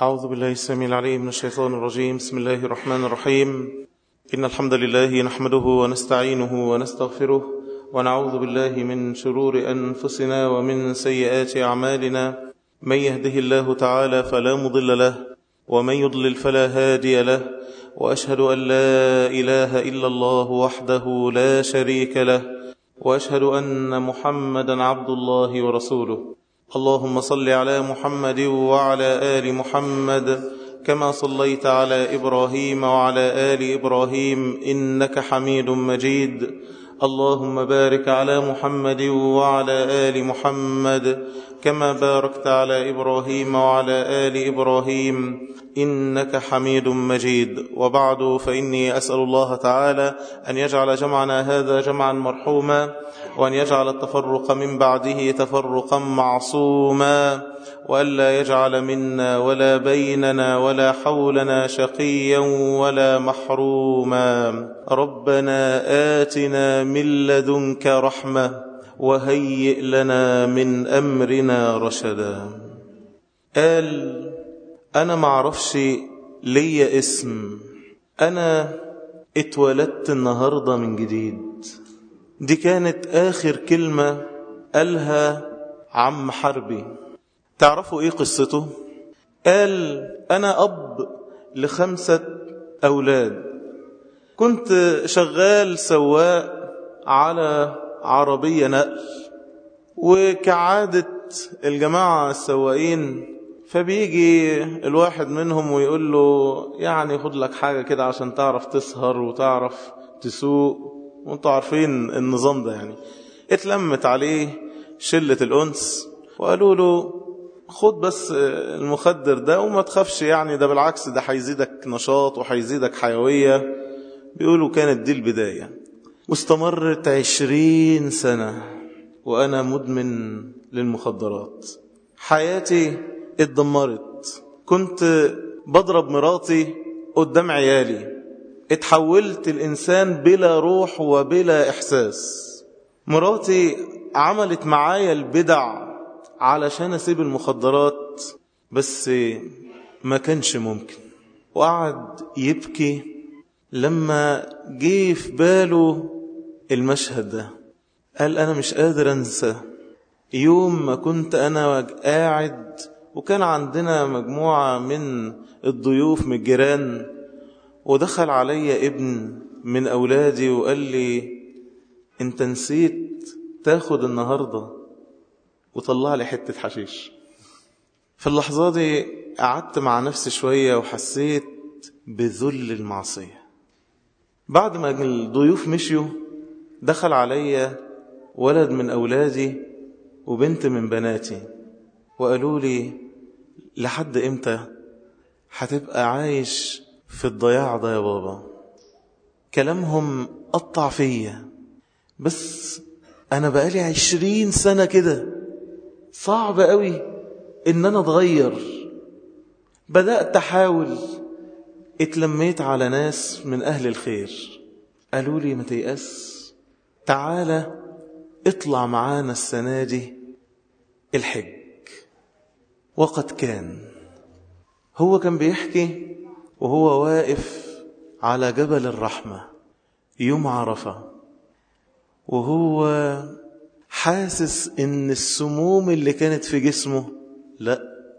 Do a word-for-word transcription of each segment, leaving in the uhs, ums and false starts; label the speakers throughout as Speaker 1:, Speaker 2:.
Speaker 1: أعوذ بالله السميع العليم من الشيطان الرجيم. بسم الله الرحمن الرحيم. إن الحمد لله نحمده ونستعينه ونستغفره ونعوذ بالله من شرور أنفسنا ومن سيئات أعمالنا. من يهده الله تعالى فلا مضل له ومن يضلل فلا هادي له، وأشهد أن لا إله إلا الله وحده لا شريك له، وأشهد أن محمدا عبد الله ورسوله. اللهم صل على محمد وعلى آل محمد كما صليت على إبراهيم وعلى آل إبراهيم إنك حميد مجيد. اللهم بارك على محمد وعلى آل محمد كما باركت على إبراهيم وعلى آل إبراهيم إنك حميد مجيد. وبعد، فإني أسأل الله تعالى أن يجعل جمعنا هذا جمعا مرحوما، وأن يجعل التفرق من بعده تفرقا معصوما، وألا يجعل منا ولا بيننا ولا حولنا شقيا ولا محروما. ربنا آتنا من لدنك رحمة وهيئ لنا من أمرنا رشدا. قال: أنا معرفش لي اسم، أنا اتولدت النهاردة من جديد. دي كانت آخر كلمة قالها عم حربي. تعرفوا إيه قصته؟ قال: أنا أب لخمسة أولاد، كنت شغال سواق على عربية نقل، وكعادة الجماعة السواقين فبيجي الواحد منهم ويقول له يعني خد لك حاجة كده عشان تعرف تسهر وتعرف تسوق، وانتوا عارفين النظام ده. يعني اتلمت عليه شلة الأنس وقالوا له خد بس المخدر ده وما تخافش، يعني ده بالعكس ده هيزيدك نشاط وهيزيدك حيوية. بيقولوا كانت دي البداية، واستمرت عشرين سنة وأنا مدمن للمخدرات. حياتي اتدمرت، كنت بضرب مراتي قدام عيالي، اتحولت الإنسان بلا روح وبلا إحساس. مراتي عملت معايا البدع علشان أسيب المخدرات، بس ما كانش ممكن. وقعد يبكي لما جه في باله المشهد ده. قال: أنا مش قادر أنسى يوم ما كنت أنا قاعد وكان عندنا مجموعة من الضيوف من الجيران، ودخل علي ابن من أولادي وقال لي: أنت نسيت تاخد النهاردة، وطلع لي حتة حشيش. في اللحظة دي قعدت مع نفسي شوية وحسيت بذل المعصية. بعد ما الضيوف مشيوا دخل علي ولد من أولادي وبنت من بناتي، وقالوا لي: لحد إمتى هتبقى عايش في الضياع ده يا بابا؟ كلامهم قطع فيا، بس أنا بقالي عشرين سنة كده، صعب قوي إن أنا أتغير. بدأت أحاول، اتلميت على ناس من أهل الخير قالوا لي: ما تيأس، تعالى اطلع معانا السنة دي الحج. وقد كان هو كان بيحكي وهو واقف على جبل الرحمة يوم عرفة، وهو حاسس ان السموم اللي كانت في جسمه، لا،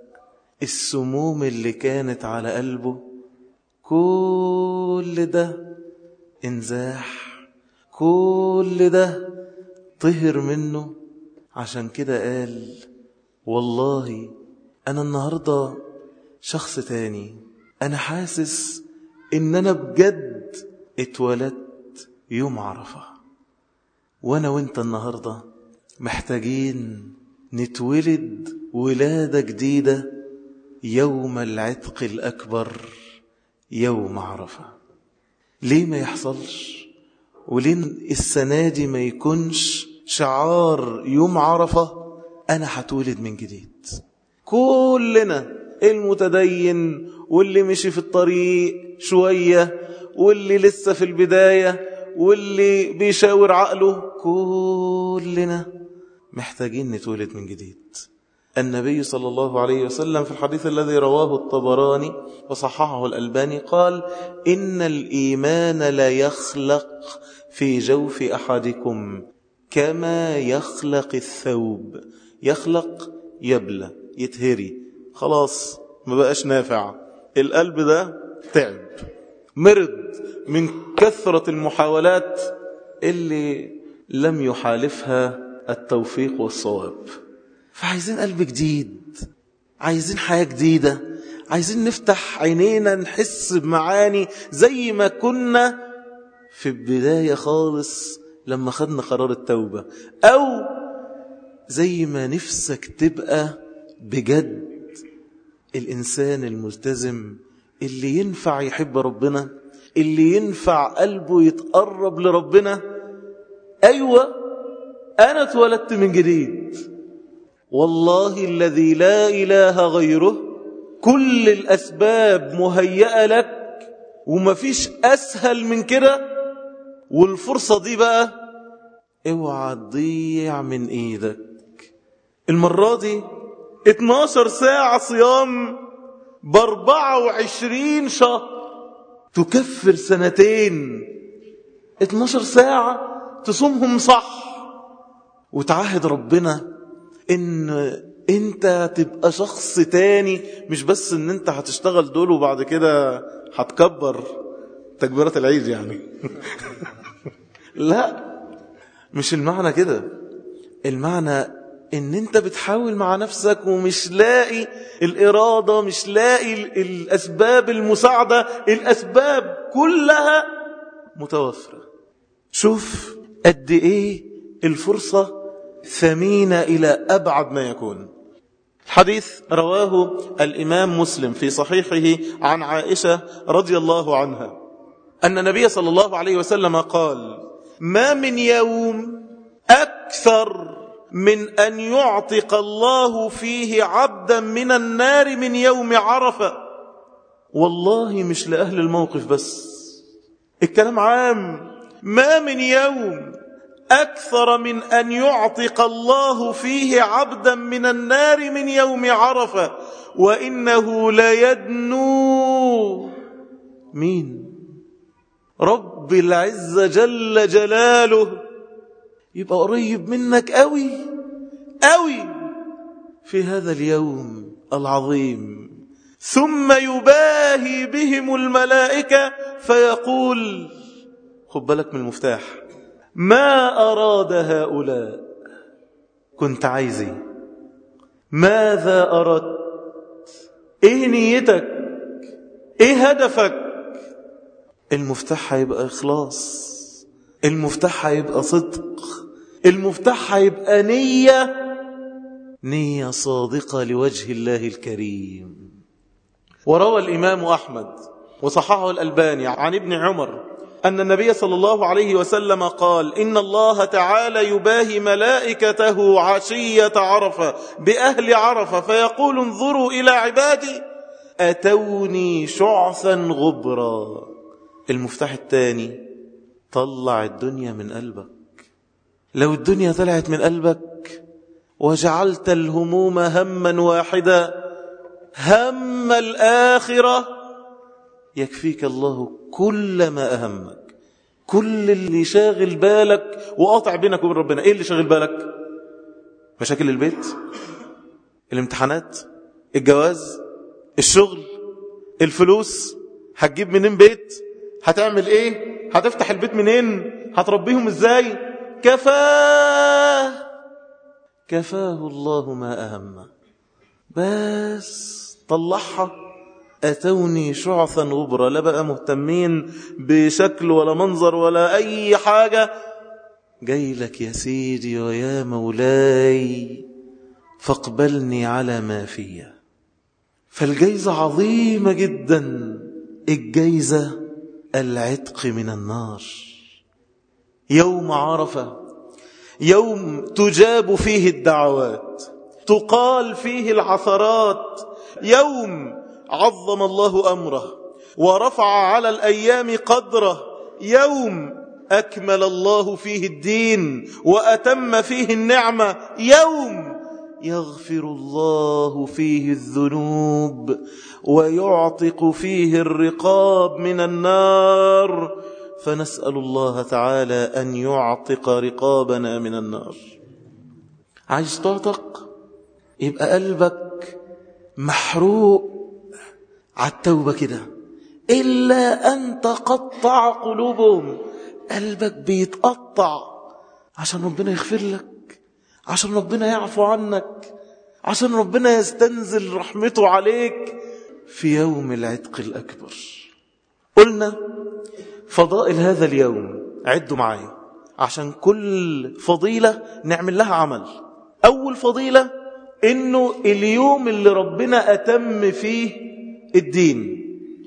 Speaker 1: السموم اللي كانت على قلبه كل ده انزاح، كل ده طهر منه. عشان كده قال: والله أنا النهاردة شخص تاني، أنا حاسس إن أنا بجد اتولدت يوم عرفة. وأنا وإنت النهاردة محتاجين نتولد ولادة جديدة يوم العتق الأكبر، يوم عرفة. ليه ما يحصلش؟ وليه السنة دي ما يكونش شعار يوم عرفة أنا هتولد من جديد؟ كلنا، المتدين واللي مشي في الطريق شوية واللي لسه في البداية واللي بيشاور عقله، كلنا محتاجين نتولد من جديد. النبي صلى الله عليه وسلم في الحديث الذي رواه الطبراني وصححه الألباني قال: إن الإيمان لا يخلق في جوف أحدكم كما يخلق الثوب. يخلق يبلى، يتهري، خلاص ما بقاش نافع. القلب ده تعب، مرض من كثرة المحاولات اللي لم يحالفها التوفيق والصواب. فعايزين قلب جديد، عايزين حياة جديدة، عايزين نفتح عينينا نحس بمعاني زي ما كنا في البداية خالص لما خدنا قرار التوبة، أو زي ما نفسك تبقى بجد الإنسان الملتزم اللي ينفع يحب ربنا، اللي ينفع قلبه يتقرب لربنا. أيوة أنا اتولدت من جديد، والله الذي لا إله غيره، كل الأسباب مهيئة لك ومفيش أسهل من كده. والفرصة دي بقى اوعى تضيع من ايدك. المرة دي اتناشر ساعة صيام باربعة وعشرين شهر تكفر سنتين. اتناشر ساعة تصومهم صح وتعاهد ربنا ان انت تبقى شخص تاني، مش بس ان انت هتشتغل دول وبعد كده هتكبر تكبيرات العيد يعني. لا، مش المعنى كده. المعنى ان انت بتحاول مع نفسك ومش لاقي الإرادة، مش لاقي الأسباب المساعدة، الأسباب كلها متوفرة. شوف قد ايه الفرصة ثمينة إلى أبعد ما يكون. الحديث رواه الإمام مسلم في صحيحه عن عائشة رضي الله عنها أن النبي صلى الله عليه وسلم قال: ما من يوم أكثر من أن يعتق الله فيه عبدا من النار من يوم عرفة. والله مش لأهل الموقف بس، الكلام عام. ما من يوم أكثر من أن يعتق الله فيه عبدا من النار من يوم عرفة وإنه ليدنو. مين؟ رب العزة جل جلاله. يبقى قريب منك قوي قوي في هذا اليوم العظيم. ثم يباهي بهم الملائكة فيقول، خد بالك من المفتاح، ما أراد هؤلاء؟ كنت عايزي؟ ماذا أردت؟ إيه نيتك؟ إيه هدفك؟ المفتاح هيبقى إخلاص، المفتاح هيبقى صدق، المفتاح هيبقى نية، نية صادقة لوجه الله الكريم. وروى الإمام أحمد وصححه الألباني عن ابن عمر أن النبي صلى الله عليه وسلم قال: إن الله تعالى يباهي ملائكته عشية عرفة بأهل عرفة فيقول: انظروا إلى عبادي أتوني شعثا غبرا. المفتاح الثاني، طلع الدنيا من قلبك. لو الدنيا طلعت من قلبك وجعلت الهموم هما واحدا، هم الآخرة، يكفيك الله كل ما أهمك. كل اللي شاغل بالك وقاطع بينك وبين ربنا، إيه اللي شاغل بالك؟ مشاكل البيت، الامتحانات، الجواز، الشغل، الفلوس، هتجيب منين بيت، هتعمل ايه، هتفتح البيت منين، هتربيهم ازاي. كفاه كفاه الله ما أهمه. بس طلعها. أتوني شعثا غبرا، لا بقى مهتمين بشكل ولا منظر ولا أي حاجة. جاي لك يا سيدي ويا مولاي فاقبلني على ما فيه. فالجايزة عظيمة جدا، الجايزة العتق من النار. يوم عرفة يوم تجاب فيه الدعوات، تقال فيه العثرات، يوم عظم الله أمره ورفع على الأيام قدره، يوم أكمل الله فيه الدين وأتم فيه النعمة، يوم يغفر الله فيه الذنوب ويعتق فيه الرقاب من النار، فنسأل الله تعالى أن يعتق رقابنا من النار. عايز تعتق؟ يبقى قلبك محروق على التوبة كده، إلا أن تقطع قلوبهم. قلبك بيتقطع عشان ربنا يغفر لك، عشان ربنا يعفو عنك، عشان ربنا يستنزل رحمته عليك في يوم العتق الأكبر. قلنا فضائل هذا اليوم، عدوا معايا عشان كل فضيلة نعمل لها عمل. أول فضيلة إنه اليوم اللي ربنا أتم فيه الدين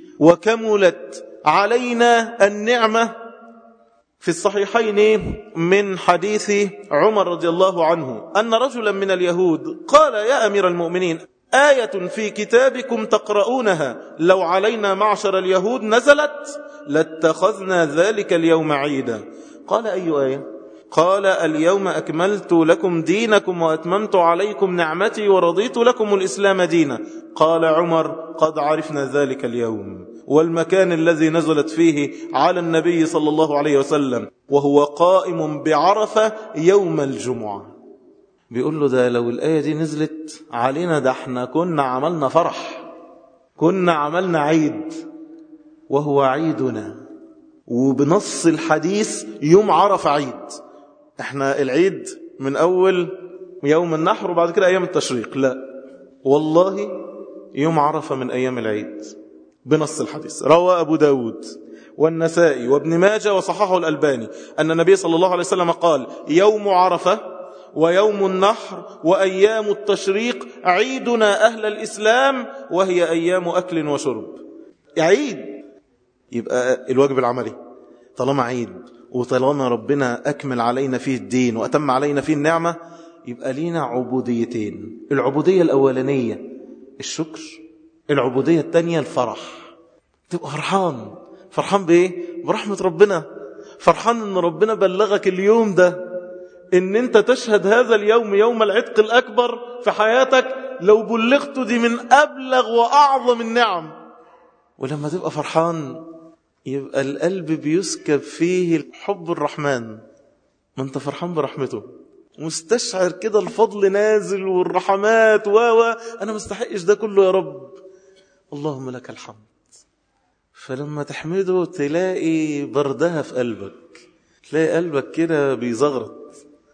Speaker 1: وكملت علينا النعمة. في الصحيحين من حديث عمر رضي الله عنه أن رجلا من اليهود قال: يا أمير المؤمنين، آية في كتابكم تقرؤونها لو علينا معشر اليهود نزلت لاتخذنا ذلك اليوم عيدا. قال: أي آية؟ قال: اليوم أكملت لكم دينكم وأتممت عليكم نعمتي ورضيت لكم الإسلام دينا. قال عمر: قد عرفنا ذلك اليوم والمكان الذي نزلت فيه على النبي صلى الله عليه وسلم وهو قائم بعرفة يوم الجمعة. بيقول له ده لو الآية دي نزلت علينا ده احنا كنا عملنا فرح، كنا عملنا عيد، وهو عيدنا. وبنص الحديث يوم عرفة عيد. احنا العيد من أول يوم النحر وبعد كده أيام التشريق، لا والله يوم عرفة من أيام العيد بنص الحديث. روى أبو داود والنسائي وابن ماجه وصححه الألباني أن النبي صلى الله عليه وسلم قال: يوم عرفة ويوم النحر وأيام التشريق عيدنا أهل الإسلام وهي أيام أكل وشرب. عيد، يبقى الواجب العملي طالما عيد وطالما ربنا أكمل علينا فيه الدين وأتم علينا فيه النعمة، يبقى لينا عبوديتين. العبودية الأولانية الشكر، العبودية الثانية الفرح. تبقى فرحان. فرحان بإيه؟ برحمة ربنا. فرحان أن ربنا بلغك اليوم ده، أن أنت تشهد هذا اليوم يوم العتق الأكبر في حياتك. لو بلغت دي من أبلغ وأعظم النعم. ولما تبقى فرحان يبقى القلب بيسكب فيه حب الرحمن. ما أنت فرحان برحمته، مستشعر كده الفضل نازل والرحمات و أنا مستحقش ده كله يا رب، اللهم لك الحمد. فلما تحمده تلاقي بردها في قلبك، تلاقي قلبك كده بيزغرط.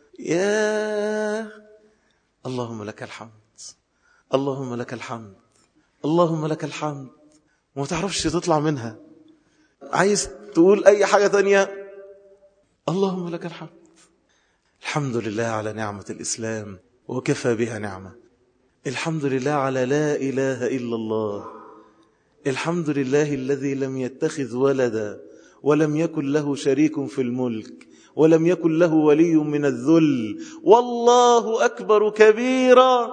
Speaker 1: يا اللهم لك الحمد، اللهم لك الحمد، اللهم لك الحمد. وما تعرفش تطلع منها. عايز تقول أي حاجة تانية، اللهم لك الحمد. الحمد لله على نعمة الإسلام وكفى بها نعمة. الحمد لله على لا إله إلا الله. الحمد لله الذي لم يتخذ ولدا ولم يكن له شريك في الملك ولم يكن له ولي من الذل، والله أكبر كبيرا.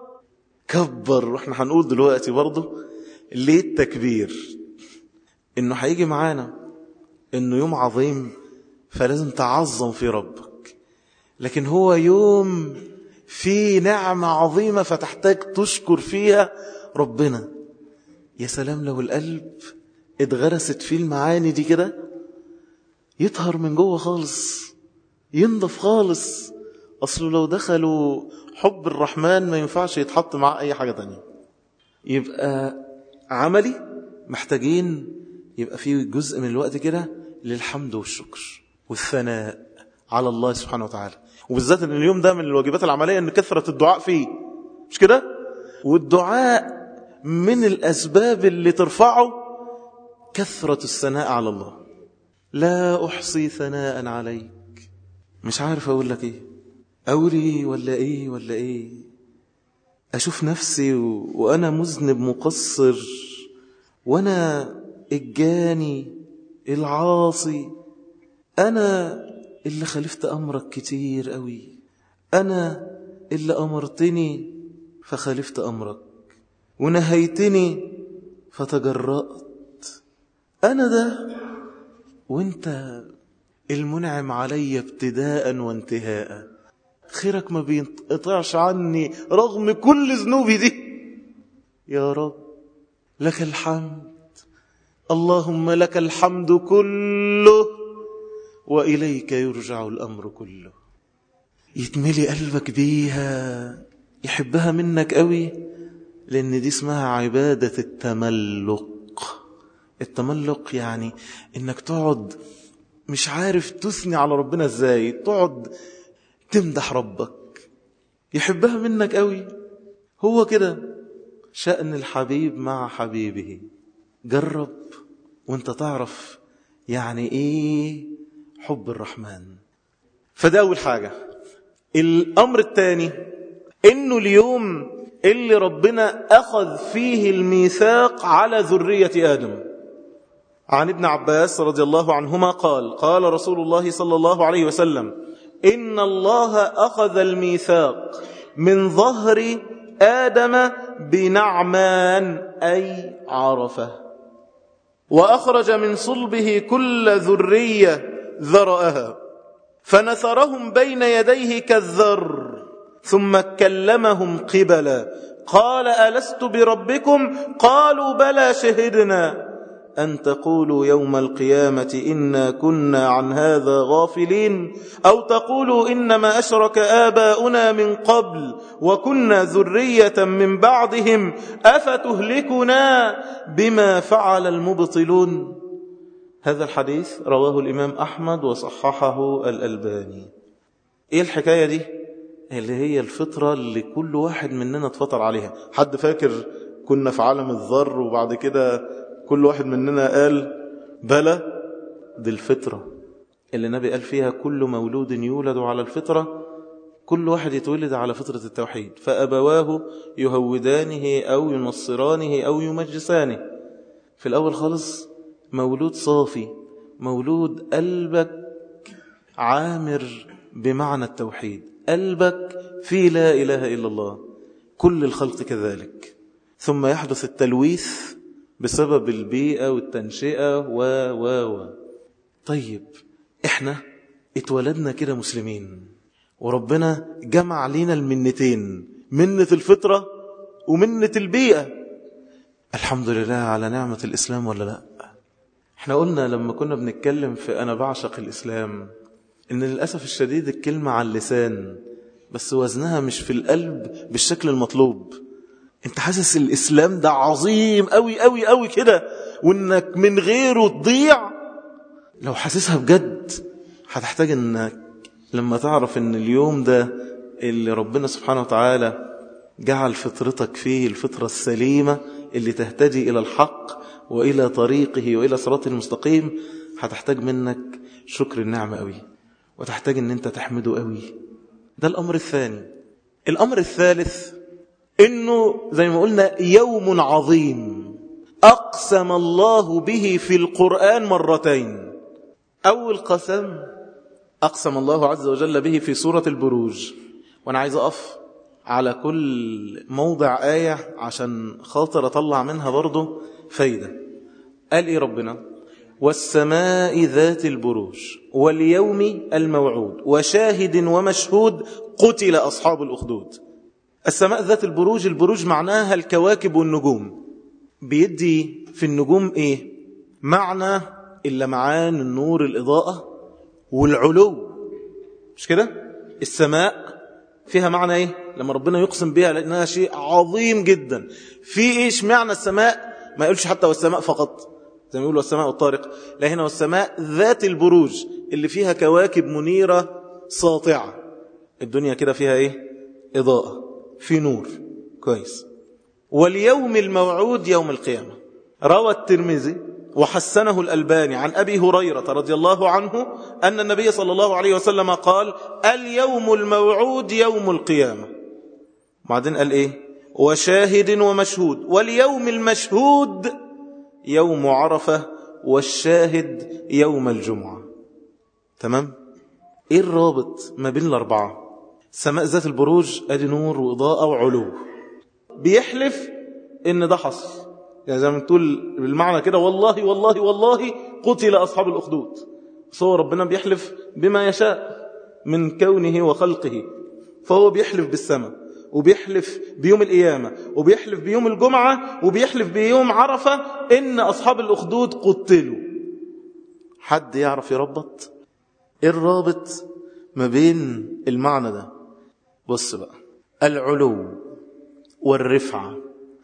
Speaker 1: كبر. وإحنا هنقول دلوقتي برضو ليه التكبير، إنه هيجي معانا إنه يوم عظيم فلازم تعظم في ربك، لكن هو يوم فيه نعمة عظيمة فتحتاج تشكر فيها ربنا. يا سلام لو القلب اتغرست فيه المعاني دي كده، يطهر من جوه خالص، ينضف خالص. أصله لو دخلوا حب الرحمن ما ينفعش يتحط مع أي حاجة تانية. يبقى عملي محتاجين يبقى فيه جزء من الوقت كده للحمد والشكر والثناء على الله سبحانه وتعالى. وبالذات ان اليوم ده من الواجبات العملية ان كثرة الدعاء فيه، مش كده؟ والدعاء من الأسباب اللي ترفعه كثرة الثناء على الله. لا أحصي ثناء عليك. مش عارف أقول لك إيه، أولي ولا إيه ولا إيه. أشوف نفسي و... وأنا مذنب مقصر، وأنا الجاني العاصي، أنا اللي خالفت أمرك كتير قوي، أنا اللي أمرتني فخالفت أمرك، ونهيتني فتجرأت، أنا ده. وانت المنعم علي ابتداء وانتهاء، خيرك ما بينقطعش عني رغم كل ذنوبي دي. يا رب لك الحمد، اللهم لك الحمد كله وإليك يرجع الأمر كله. يتملي قلبك بيها، يحبها منك قوي، لأن دي اسمها عبادة التملق. التملق يعني إنك تقعد مش عارف تثني على ربنا ازاي، تقعد تمدح ربك، يحبها منك قوي. هو كده شأن الحبيب مع حبيبه. جرب وانت تعرف يعني ايه حب الرحمن. فده أول حاجة. الأمر الثاني إنه اليوم اللي ربنا أخذ فيه الميثاق على ذرية آدم. عن ابن عباس رضي الله عنهما قال قال رسول الله صلى الله عليه وسلم: إن الله أخذ الميثاق من ظهر آدم بنعمان أي عرفة، وأخرج من صلبه كل ذرية ذرأها، فنثرهم بين يديه كالذر، ثم كلمهم قبلا، قال: ألست بربكم؟ قالوا: بلى، شهدنا أن تقولوا يوم القيامة إنا كنا عن هذا غافلين، أو تقولوا إنما أشرك آباؤنا من قبل وكنا ذرية من بعدهم أفتهلكنا بما فعل المبطلون. هذا الحديث رواه الإمام أحمد وصححه الألباني. إيه الحكاية دي؟ اللي هي الفطرة اللي كل واحد مننا اتفطر عليها. حد فاكر كنا في عالم الذر وبعد كده كل واحد مننا قال بلى؟ دي الفطرة اللي النبي قال فيها كل مولود يولد على الفطرة. كل واحد يتولد على فطرة التوحيد، فأبواه يهودانه أو ينصرانه أو يمجسانه. في الأول خالص مولود صافي، مولود قلبك عامر بمعنى التوحيد، قلبك في لا إله إلا الله. كل الخلق كذلك. ثم يحدث التلويث بسبب البيئة والتنشئة و و و طيب احنا اتولدنا كده مسلمين، وربنا جمع لنا المنتين، منة الفطرة ومنة البيئة. الحمد لله على نعمة الإسلام ولا لا؟ احنا قلنا لما كنا بنتكلم في أنا بعشق الإسلام إن للأسف الشديد الكلمة على اللسان بس وزنها مش في القلب بالشكل المطلوب. انت حاسس الإسلام ده عظيم قوي قوي قوي كده وإنك من غيره تضيع؟ لو حاسسها بجد هتحتاج إنك لما تعرف إن اليوم ده اللي ربنا سبحانه وتعالى جعل فطرتك فيه الفطرة السليمة اللي تهتدي إلى الحق وإلى طريقه وإلى صراط المستقيم، هتحتاج منك شكر النعمة قوي، وتحتاج إن أنت تحمده قوي. ده الأمر الثاني. الأمر الثالث إنه زي ما قلنا يوم عظيم أقسم الله به في القرآن مرتين. أول قسم أقسم الله عز وجل به في سورة البروج، وأنا عايز أقف على كل موضع آية عشان خاطر أطلع منها برضو فايدة. قال إيه ربنا؟ والسماء ذات البروج واليوم الموعود وشاهد ومشهود قتل أصحاب الأخدود. السماء ذات البروج، البروج معناها الكواكب والنجوم. بيدي في النجوم إيه؟ معنى اللمعان، النور، الإضاءة والعلو، مش كده؟ السماء فيها معنى إيه؟ لما ربنا يقسم بها لأنها شيء عظيم جدا. في إيش معنى السماء؟ ما يقولش حتى والسماء فقط زي ما يقولوا والسماء والطارق، لا، هنا والسماء ذات البروج اللي فيها كواكب منيرة ساطعة. الدنيا كده فيها إيه؟ إضاءة، في نور كويس. واليوم الموعود يوم القيامة. روى الترمذي وحسنه الألباني عن أبي هريرة رضي الله عنه أن النبي صلى الله عليه وسلم قال: اليوم الموعود يوم القيامة. بعدين قال إيه؟ وشاهد ومشهود. واليوم المشهود يوم عرفة، والشاهد يوم الجمعة. تمام؟ إيه الرابط ما بين الأربعة؟ سماء ذات البروج أدي نور وإضاءة وعلو. بيحلف إن ده حصل، يعني زي ما تقول بالمعنى كده والله والله والله قتل أصحاب الأخدود. صور ربنا بيحلف بما يشاء من كونه وخلقه. فهو بيحلف بالسماء وبيحلف بيوم القيامة وبيحلف بيوم الجمعة وبيحلف بيوم عرفة إن أصحاب الأخدود قتلوا. حد يعرف يربط إيه الرابط ما بين المعنى ده؟ بص بقى، العلو والرفعة،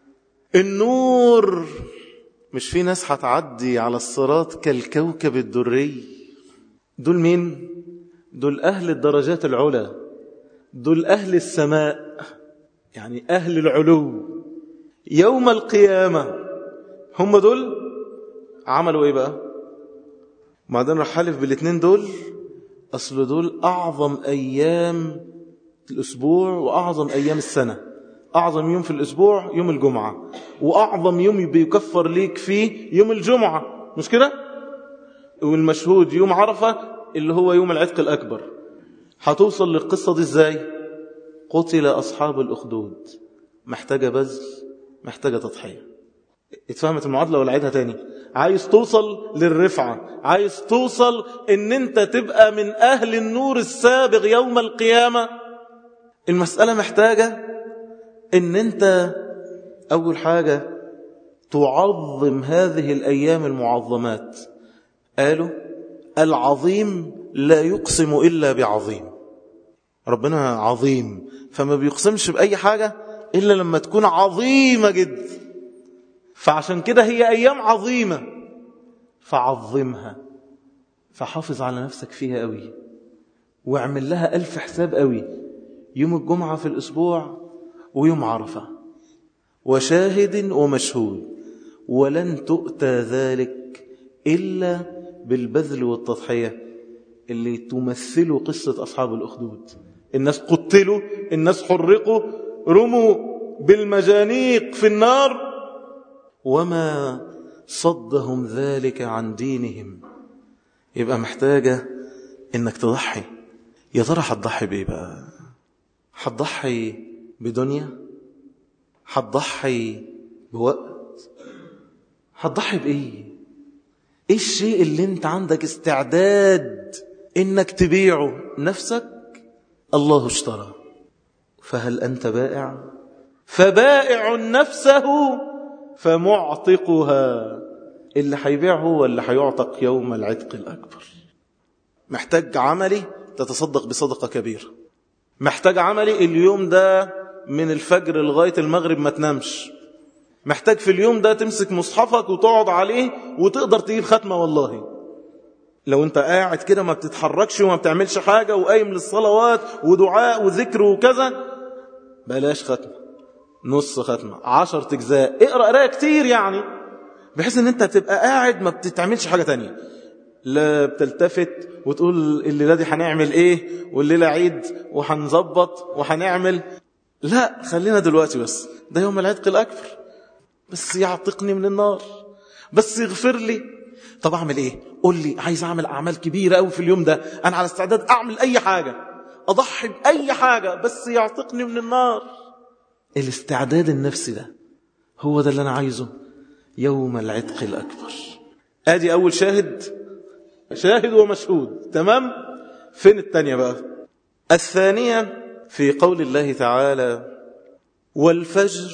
Speaker 1: النور. مش في ناس هتعدي على الصراط كالكوكب الدري؟ دول مين؟ دول أهل الدرجات العلى، دول أهل السماء، يعني أهل العلو يوم القيامة. هم دول عملوا إيه بقى؟ بعدين راح حلف بالاثنين دول، أصل دول أعظم أيام الأسبوع وأعظم أيام السنة. أعظم يوم في الأسبوع يوم الجمعة، وأعظم يوم بيكفر ليك فيه يوم الجمعة، مش كده؟ والمشهود يوم عرفة اللي هو يوم العتق الأكبر. هتوصل للقصة دي إزاي؟ قتل أصحاب الأخدود. محتاجة بذل، محتاجة تضحية. اتفهمت المعادلة ولا عيدها تاني؟ عايز توصل للرفعة، عايز توصل ان انت تبقى من أهل النور السابق يوم القيامة. المسألة محتاجة ان انت أول حاجة تعظم هذه الأيام المعظمات. قالوا العظيم لا يقسم إلا بعظيم. ربنا عظيم فما بيقسمش بأي حاجة إلا لما تكون عظيمة جدا. فعشان كده هي أيام عظيمة، فعظمها، فحافظ على نفسك فيها قوي، واعمل لها ألف حساب قوي. يوم الجمعة في الأسبوع ويوم عرفة وشاهد ومشهود، ولن تؤتى ذلك إلا بالبذل والتضحية اللي تمثلوا قصة أصحاب الأخدود. الناس قتلوا، الناس حرقوا، رموا بالمجانيق في النار، وما صدهم ذلك عن دينهم. يبقى محتاجة إنك تضحي. يا ترى هتضحي بإيه بقى؟ هتضحي بدنيا؟ هتضحي بوقت؟ هتضحي بإيه؟ إيه الشيء اللي أنت عندك استعداد إنك تبيعه؟ نفسك. الله اشترى، فهل أنت بائع؟ فبائع نفسه فمعتقها. اللي هيبيعه واللي هيعتق يوم العتق الأكبر. محتاج عملي تتصدق بصدقة كبيرة، محتاج عملي اليوم ده من الفجر لغاية المغرب ما تنامش، محتاج في اليوم ده تمسك مصحفك وتقعد عليه وتقدر تجيب ختمة. والله لو انت قاعد كده ما بتتحركش وما بتعملش حاجة وقايم للصلوات ودعاء وذكر وكذا، بلاش ختمة، نص ختمة، عشر تجزاء، اقرأ قراءة كتير يعني، بحيث ان انت تبقى قاعد ما بتتعملش حاجة تانية، لا بتلتفت وتقول الليلة دي هنعمل ايه والليلة عيد وهنظبط وهنعمل. لا، خلينا دلوقتي بس، ده يوم العتق الأكبر، بس يعتقني من النار، بس يغفر لي. طب اعمل ايه؟ قول لي. عايز اعمل اعمال كبيرة قوي في اليوم ده، انا على استعداد اعمل اي حاجة، اضحي باي حاجة بس يعتقني من النار. الاستعداد النفسي ده هو ده اللي انا عايزه يوم العتق الأكبر. ادي اول شاهد، شاهد ومشهود، تمام. فين الثانية بقى؟ الثانية في قول الله تعالى والفجر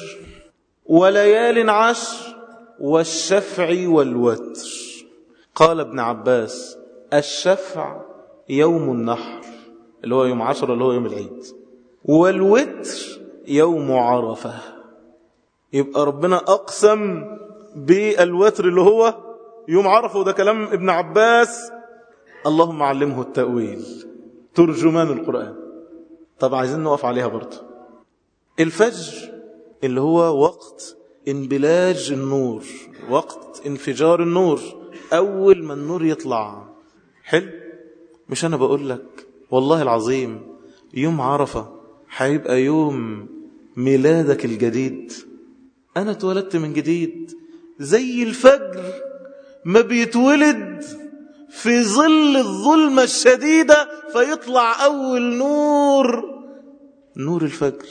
Speaker 1: وليال عشر والشفع والوتر. قال ابن عباس الشفع يوم النحر اللي هو يوم عشرة اللي هو يوم العيد، والوتر يوم عرفة. يبقى ربنا أقسم بالوتر اللي هو يوم عرفة، وده كلام ابن عباس، اللهم علمه التأويل، ترجمان القرآن. طب عايزين نقف عليها برضه. الفجر اللي هو وقت انبلاج النور، وقت انفجار النور، أول ما النور يطلع. حلو؟ مش أنا بقول لك والله العظيم يوم عرفة هيبقى يوم ميلادك الجديد. أنا اتولدت من جديد زي الفجر ما بيتولد في ظل الظلمة الشديدة فيطلع أول نور، نور الفجر.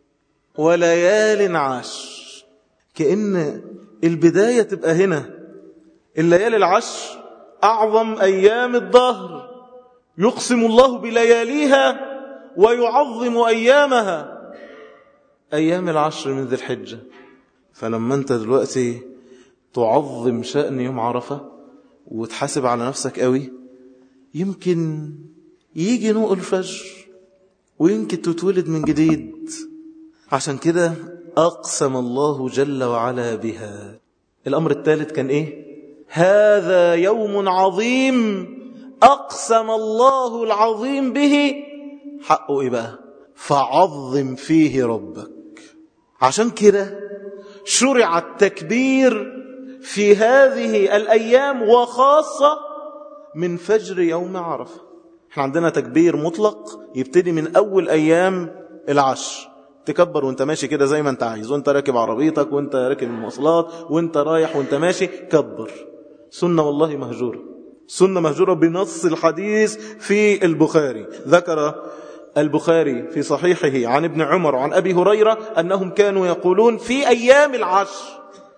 Speaker 1: وليال عشر، كأن البداية تبقى هنا. الليالي العشر أعظم أيام الدهر، يقسم الله بلياليها ويعظم أيامها، أيام العشر من ذي الحجة. فلما أنت دلوقتي تعظم شأن يوم عرفة وتحاسب على نفسك قوي، يمكن يجي نوء الفجر ويمكن تتولد من جديد. عشان كده أقسم الله جل وعلا بها. الأمر الثالث كان إيه؟ هذا يوم عظيم أقسم الله العظيم به، حقه إيه بقى؟ فعظم فيه ربك. عشان كده شرع التكبير في هذه الأيام، وخاصة من فجر يوم عرفة. احنا عندنا تكبير مطلق يبتدي من أول أيام العشر، تكبر وانت ماشي كده زي ما انت عايز، وانت راكب عربيتك وانت راكب المواصلات وانت رايح وانت ماشي كبر. سنة والله مهجورة، سنة مهجورة بنص الحديث في البخاري. ذكر البخاري في صحيحه عن ابن عمر وعن أبي هريرة أنهم كانوا يقولون في أيام العشر: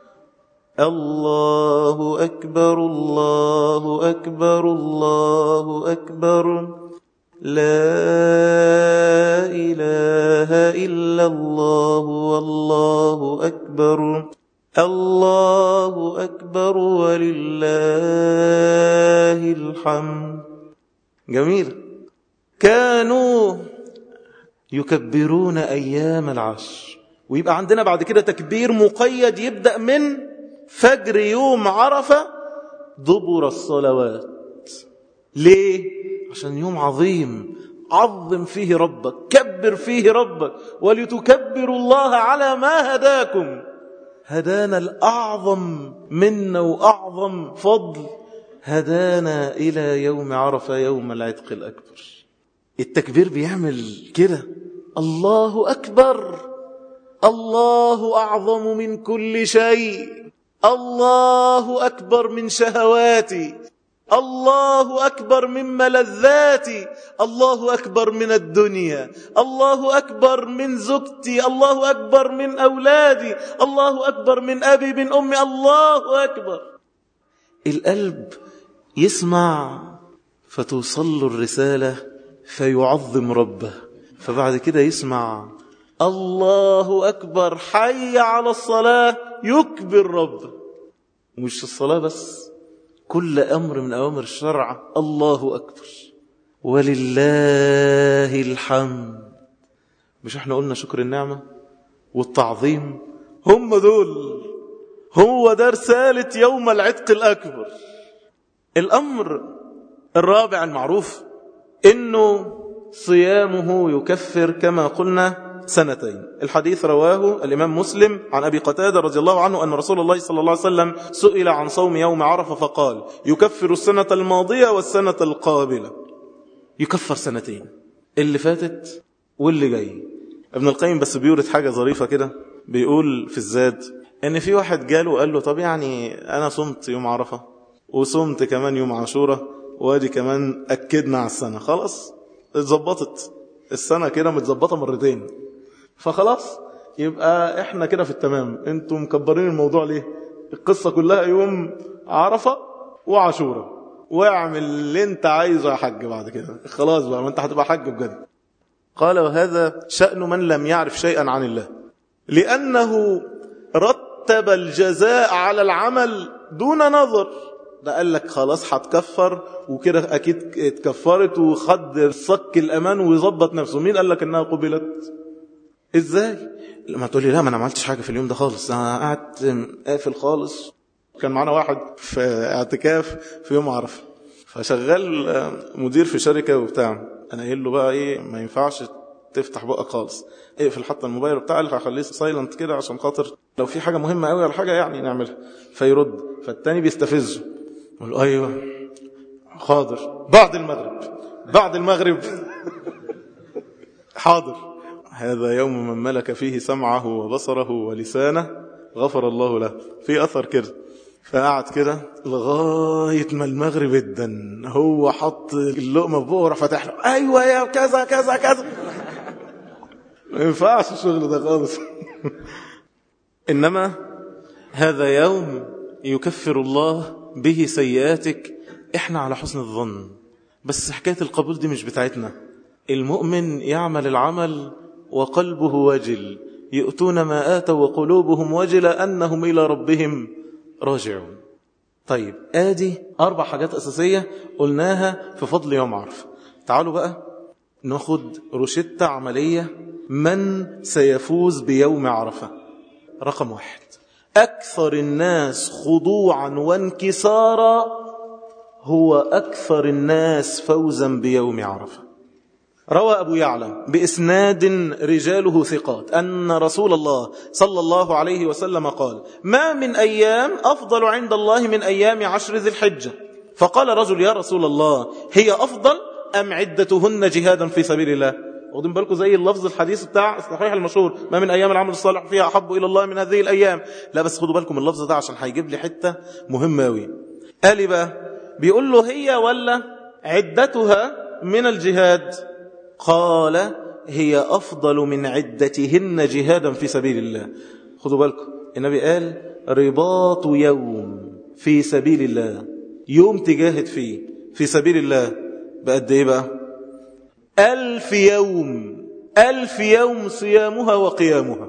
Speaker 1: الله أكبر الله أكبر الله أكبر، لا إله إلا الله والله أكبر، الله أكبر ولله الحمد. جميل. كانوا يكبرون أيام العشر، ويبقى عندنا بعد كده تكبير مقيد يبدأ من فجر يوم عرفة دبر الصلوات. ليه؟ عشان يوم عظيم، عظم فيه ربك، كبر فيه ربك، ولتكبروا الله على ما هداكم. هدانا الأعظم منا وأعظم فضل، هدانا إلى يوم عرفة يوم العتق الأكبر. التكبير بيعمل كده: الله أكبر، الله أعظم من كل شيء، الله أكبر من شهواتي، الله أكبر من ملذاتي، الله أكبر من الدنيا، الله أكبر من زوجتي، الله أكبر من أولادي، الله أكبر من أبي من أمي، الله أكبر. القلب يسمع فتوصل له الرسالة فيعظم ربه، فبعد كده يسمع الله أكبر حي على الصلاة يكبر ربه. مش الصلاة بس، كل أمر من أوامر الشرع الله أكبر ولله الحمد. مش احنا قلنا شكر النعمة والتعظيم؟ هم دول، هو ده رسالة يوم العتق الأكبر. الأمر الرابع المعروف إنه صيامه يكفر كما قلنا سنتين. الحديث رواه الإمام مسلم عن أبي قتادة رضي الله عنه أن رسول الله صلى الله عليه وسلم سئل عن صوم يوم عرفة فقال: يكفر السنة الماضية والسنة القابلة. يكفر سنتين، اللي فاتت واللي جاي. ابن القيم بس بيورد حاجة ظريفة كده، بيقول في الزاد ان في واحد جاله وقال له: طب يعني انا صمت يوم عرفة وصمت كمان يوم عاشورة وادي كمان اكدنا على السنة، خلاص اتظبطت السنة كده، متظبطة مرتين، فخلاص يبقى احنا كده في التمام. انتم مكبرين الموضوع ليه؟ القصة كلها يوم عرفة وعاشورة، واعمل اللي انت عايزه يا حج بعد كده، خلاص بقى ما انت هتبقى حج بجد. قال: وهذا شأن من لم يعرف شيئا عن الله، لأنه رتب الجزاء على العمل دون نظر. ده قال لك خلاص هتكفر وكده اكيد اتكفرت وخد الصك الامان ويظبط نفسه. مين قال لك انها قبلت؟ ازاي؟ لما تقول لي لا ما انا ما عملتش حاجه في اليوم ده خالص، انا قاعد قافل خالص. كان معنا واحد في اعتكاف في يوم عرفه، فشغال مدير في شركه وبتاع، انا قايل له بقى ايه ما ينفعش تفتح بقك خالص، اقفل حتى الموبايل بتاعك، هخليه سايلنت كده عشان خاطر لو في حاجه مهمه قوي ولا حاجه يعني نعملها. فيرد، فالتاني بيستفزه يقول له: ايوه حاضر بعد المغرب، بعد المغرب حاضر. هذا يوم من ملك فيه سمعه وبصره ولسانه غفر الله له. في اثر كده، فقعد كده لغايه ما المغرب ادن، هو حط اللقمه في بقه فتح له: ايوه يا كذا كذا كذا. ما ينفعش الشغل ده خالص. انما هذا يوم يكفر الله به سيئاتك. احنا على حسن الظن، بس حكايه القبول دي مش بتاعتنا. المؤمن يعمل العمل وقلبه وجل، يؤتون ما آتوا وقلوبهم وجلة أنهم إلى ربهم راجعون. طيب آدي أربع حاجات أساسية قلناها في فضل يوم عرفة. تعالوا بقى ناخد روشتة عملية من سيفوز بيوم عرفة. رقم واحد، أكثر الناس خضوعا وانكسارا هو أكثر الناس فوزا بيوم عرفة. روى أبو يعلى بإسناد رجاله ثقات أن رسول الله صلى الله عليه وسلم قال: ما من أيام أفضل عند الله من أيام عشر ذي الحجة. فقال رجل: يا رسول الله، هي أفضل أم عدتهن جهادا في سبيل الله؟ واخدين بالكم زي اللفظ الحديث بتاع الصحيح المشهور: ما من أيام العمل الصالح فيها أحب إلى الله من هذه الأيام. لا بس خدوا بالكم اللفظ ده عشان هيجيب لي حتة مهمة أوي. قال لي بقى، بيقول له: هي ولا عدتها من الجهاد؟ قال: هي أفضل من عدتهن جهادا في سبيل الله. خدوا بالكم النبي قال: رباط يوم في سبيل الله، يوم تجاهد فيه في سبيل الله بقد ايه بقى؟ ألف يوم، ألف يوم صيامها وقيامها.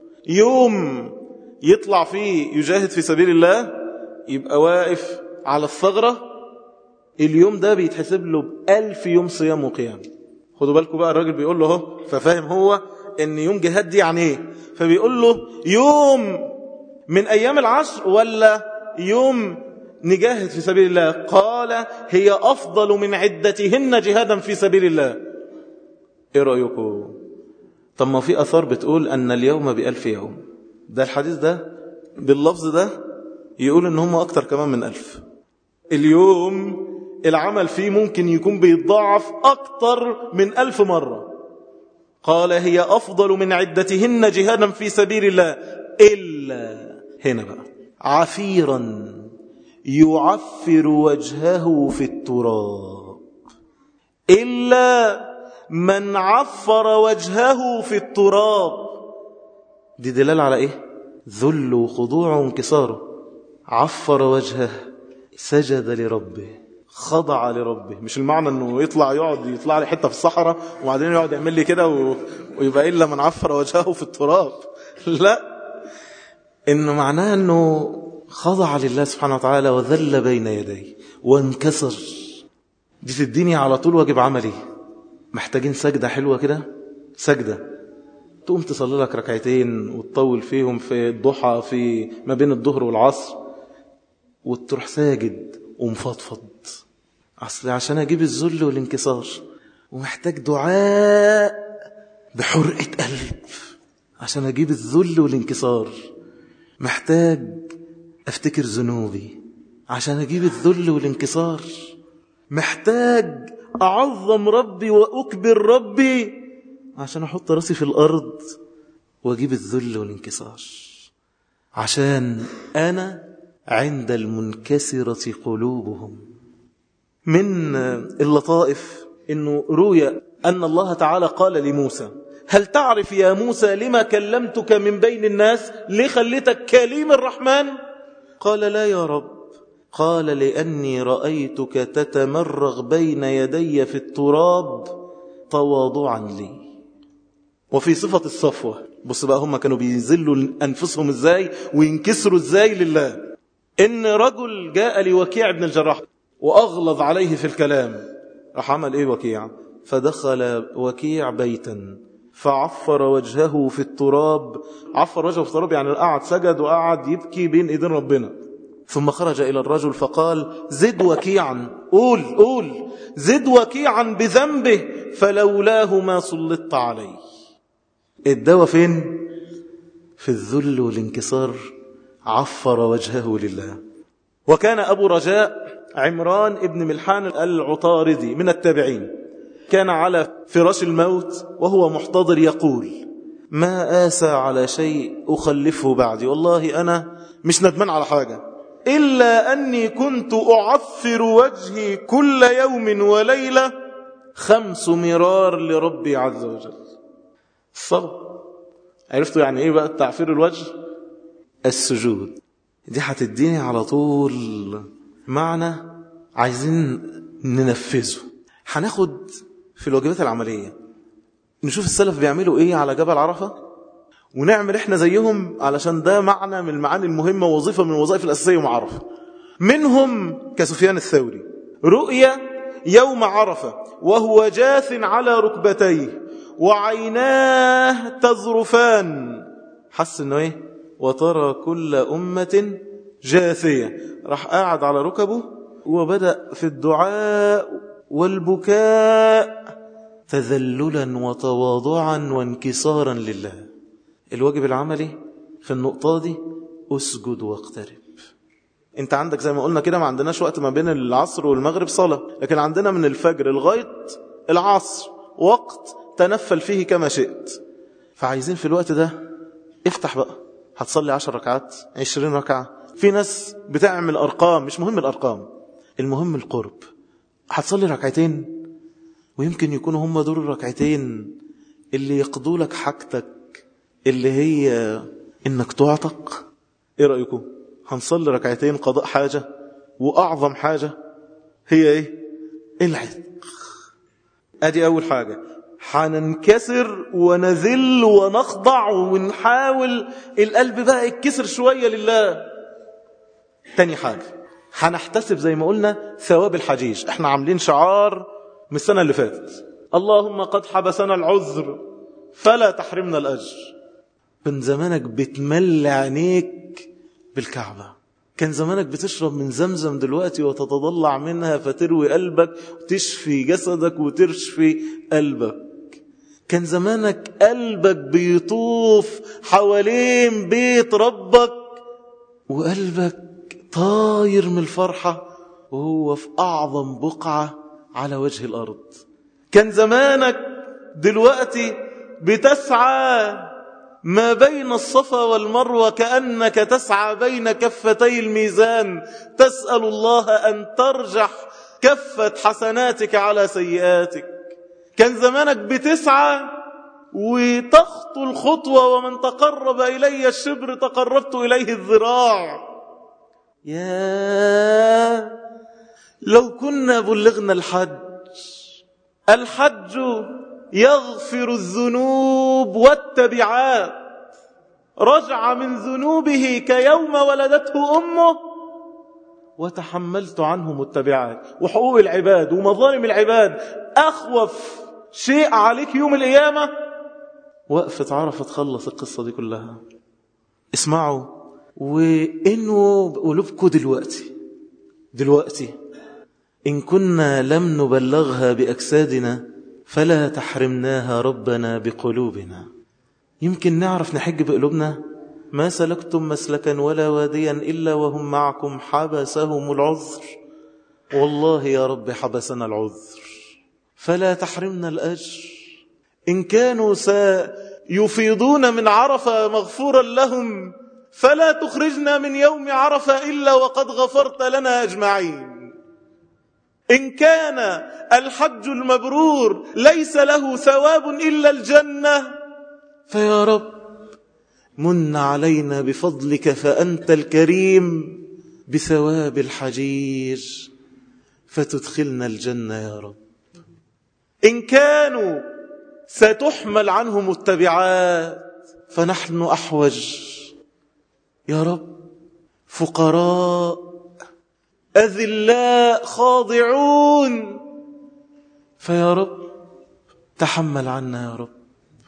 Speaker 1: يوم يطلع فيه يجاهد في سبيل الله يبقى واقف على الثغرة، اليوم ده بيتحسب له بألف يوم صيام وقيام. خدوا بالكم بقى الراجل بيقول له هو ففاهم هو ان يوم جهاد دي يعني ايه، فبيقول له: يوم من ايام العشر ولا يوم نجاهد في سبيل الله؟ قال: هي افضل من عدتهن جهادا في سبيل الله. ايه رأيكم؟ طب ما في اثار بتقول ان اليوم بألف يوم. ده الحديث ده باللفظ ده يقول ان هم اكتر كمان من ألف. اليوم العمل فيه ممكن يكون بيتضاعف أكتر من ألف مرة. قال: هي أفضل من عدتهن جهادا في سبيل الله، إلا هنا بقى عفيرا يعفر وجهه في التراب. إلا من عفر وجهه في التراب. دي دلالة على إيه؟ ذل وخضوع وانكساره. عفر وجهه، سجد لربه، خضع لربه. مش المعنى انه يطلع يقعد يطلع لي حته في الصحراء وبعدين يقعد يعمل لي كده و... ويبقى الا من عفر وجهه في التراب. لا، انه معناه انه خضع لله سبحانه وتعالى وذل بين يديه وانكسر. دي في الدنيا على طول واجب عملي. محتاجين سجده حلوه كده، سجده تقوم تصلي لك ركعتين وتطول فيهم في الضحى في ما بين الظهر والعصر، وتروح ساجد ومفضفض. أصل عشان أجيب الذل والانكسار ومحتاج دعاء بحرقة قلب. عشان أجيب الذل والانكسار محتاج أفتكر ذنوبي. عشان أجيب الذل والانكسار محتاج أعظم ربي وأكبر ربي عشان أحط راسي في الأرض وأجيب الذل والانكسار. عشان أنا عند المنكسرة قلوبهم. من اللطائف إنه روي أن الله تعالى قال لموسى: هل تعرف يا موسى لما كلمتك من بين الناس؟ ليه خليتك كليم الرحمن؟ قال: لا يا رب. قال: لأني رأيتك تتمرغ بين يدي في التراب تواضعا لي. وفي صفة الصفوة، بص بقى هم كانوا بيذلوا أنفسهم إزاي وينكسروا إزاي لله. إن رجل جاء لوكيع بن الجراح وأغلظ عليه في الكلام. راح عمل إيه وكيع؟ فدخل وكيع بيتا فعفر وجهه في التراب. عفر وجهه في التراب يعني قعد سجد وقعد يبكي بين إيدين ربنا. ثم خرج إلى الرجل فقال: زد وكيعا، قول قول زد وكيعا بذنبه فلولاه ما سلطت عليه. الدواء فين؟ في الذل والانكسار. عفر وجهه لله. وكان أبو رجاء عمران ابن ملحان العطاردي من التابعين كان على فراش الموت وهو محتضر يقول: ما آسى على شيء أخلفه بعدي، والله أنا مش ندمان على حاجة إلا أني كنت أعفر وجهي كل يوم وليلة خمس مرار لربي عز وجل. الصبر. عرفتوا يعني إيه بقى تعفير الوجه؟ السجود. دي هتديني على طول معنى عايزين ننفذه. هناخد في الواجبات العملية نشوف السلف بيعملوا ايه على جبل عرفة ونعمل احنا زيهم، علشان ده معنى من المعاني المهمة ووظيفة من الوظائف الأساسية يوم عرفة. منهم كسفيان الثوري رؤيا يوم عرفة وهو جاث على ركبتيه وعيناه تذرفان، حس انه ايه؟ وترى كل أمة جاثية. راح قاعد على ركبه وبدأ في الدعاء والبكاء تذللا وتواضعا وانكسارا لله. الواجب العملي في النقطة دي اسجد واقترب. انت عندك زي ما قلنا كده ما عندناش وقت ما بين العصر والمغرب صلاة، لكن عندنا من الفجر لغاية العصر وقت تنفل فيه كما شئت. فعايزين في الوقت ده افتح بقى، هتصلي عشر ركعات عشرين ركعة. في ناس بتعمل أرقام، مش مهم الأرقام، المهم القرب. هتصلي ركعتين ويمكن يكونوا هم دول الركعتين اللي يقضوا لك حاجتك اللي هي انك تعتق. ايه رأيكم؟ هنصلي ركعتين قضاء حاجة، وأعظم حاجة هي ايه؟ العتق. ادي اول حاجة، هننكسر ونذل ونخضع ونحاول القلب بقى يتكسر شوية لله. تاني حاجة هنحتسب زي ما قلنا ثواب الحجيج. احنا عاملين شعار من السنة اللي فاتت، اللهم قد حبسنا العذر فلا تحرمنا الأجر. من زمانك بتمل عينيك بالكعبة، كان زمانك بتشرب من زمزم دلوقتي وتتضلع منها فتروي قلبك وتشفي جسدك وتشفي قلبك. كان زمانك قلبك بيطوف حوالين بيت ربك وقلبك طاير من الفرحة وهو في أعظم بقعة على وجه الأرض. كان زمانك دلوقتي بتسعى ما بين الصفا والمروة كأنك تسعى بين كفتي الميزان، تسأل الله أن ترجح كفة حسناتك على سيئاتك. كان زمانك بتسعى وتخطو الخطوة، ومن تقرب إلي الشبر تقربت إليه الذراع. يا لو كنا بلغنا الحج. الحج يغفر الذنوب والتبعات. رجع من ذنوبه كيوم ولدته أمه وتحملت عنهم التبعات. وحقوق العباد ومظالم العباد أخوف شيء عليك يوم القيامة وقفة عرفة تخلص القصة دي كلها. اسمعوا وإنوا قلوبكم دلوقتي دلوقتي إن كنا لم نبلغها بأجسادنا فلا تحرمناها ربنا بقلوبنا. يمكن نعرف نحج بقلوبنا. ما سلكتم مسلكا ولا واديا إلا وهم معكم حبسهم العذر. والله يا رب حبسنا العذر فلا تحرمنا الأجر. إن كانوا سيفيضون من عرفة مغفورا لهم فلا تخرجنا من يوم عرفة إلا وقد غفرت لنا أجمعين. إن كان الحج المبرور ليس له ثواب إلا الجنة فيا رب من علينا بفضلك فأنت الكريم بثواب الحجيج فتدخلنا الجنة يا رب. إن كانوا ستحمل عنهم التبعات فنحن أحوج يا رب، فقراء أذلاء خاضعون، فيا رب تحمل عنا يا رب.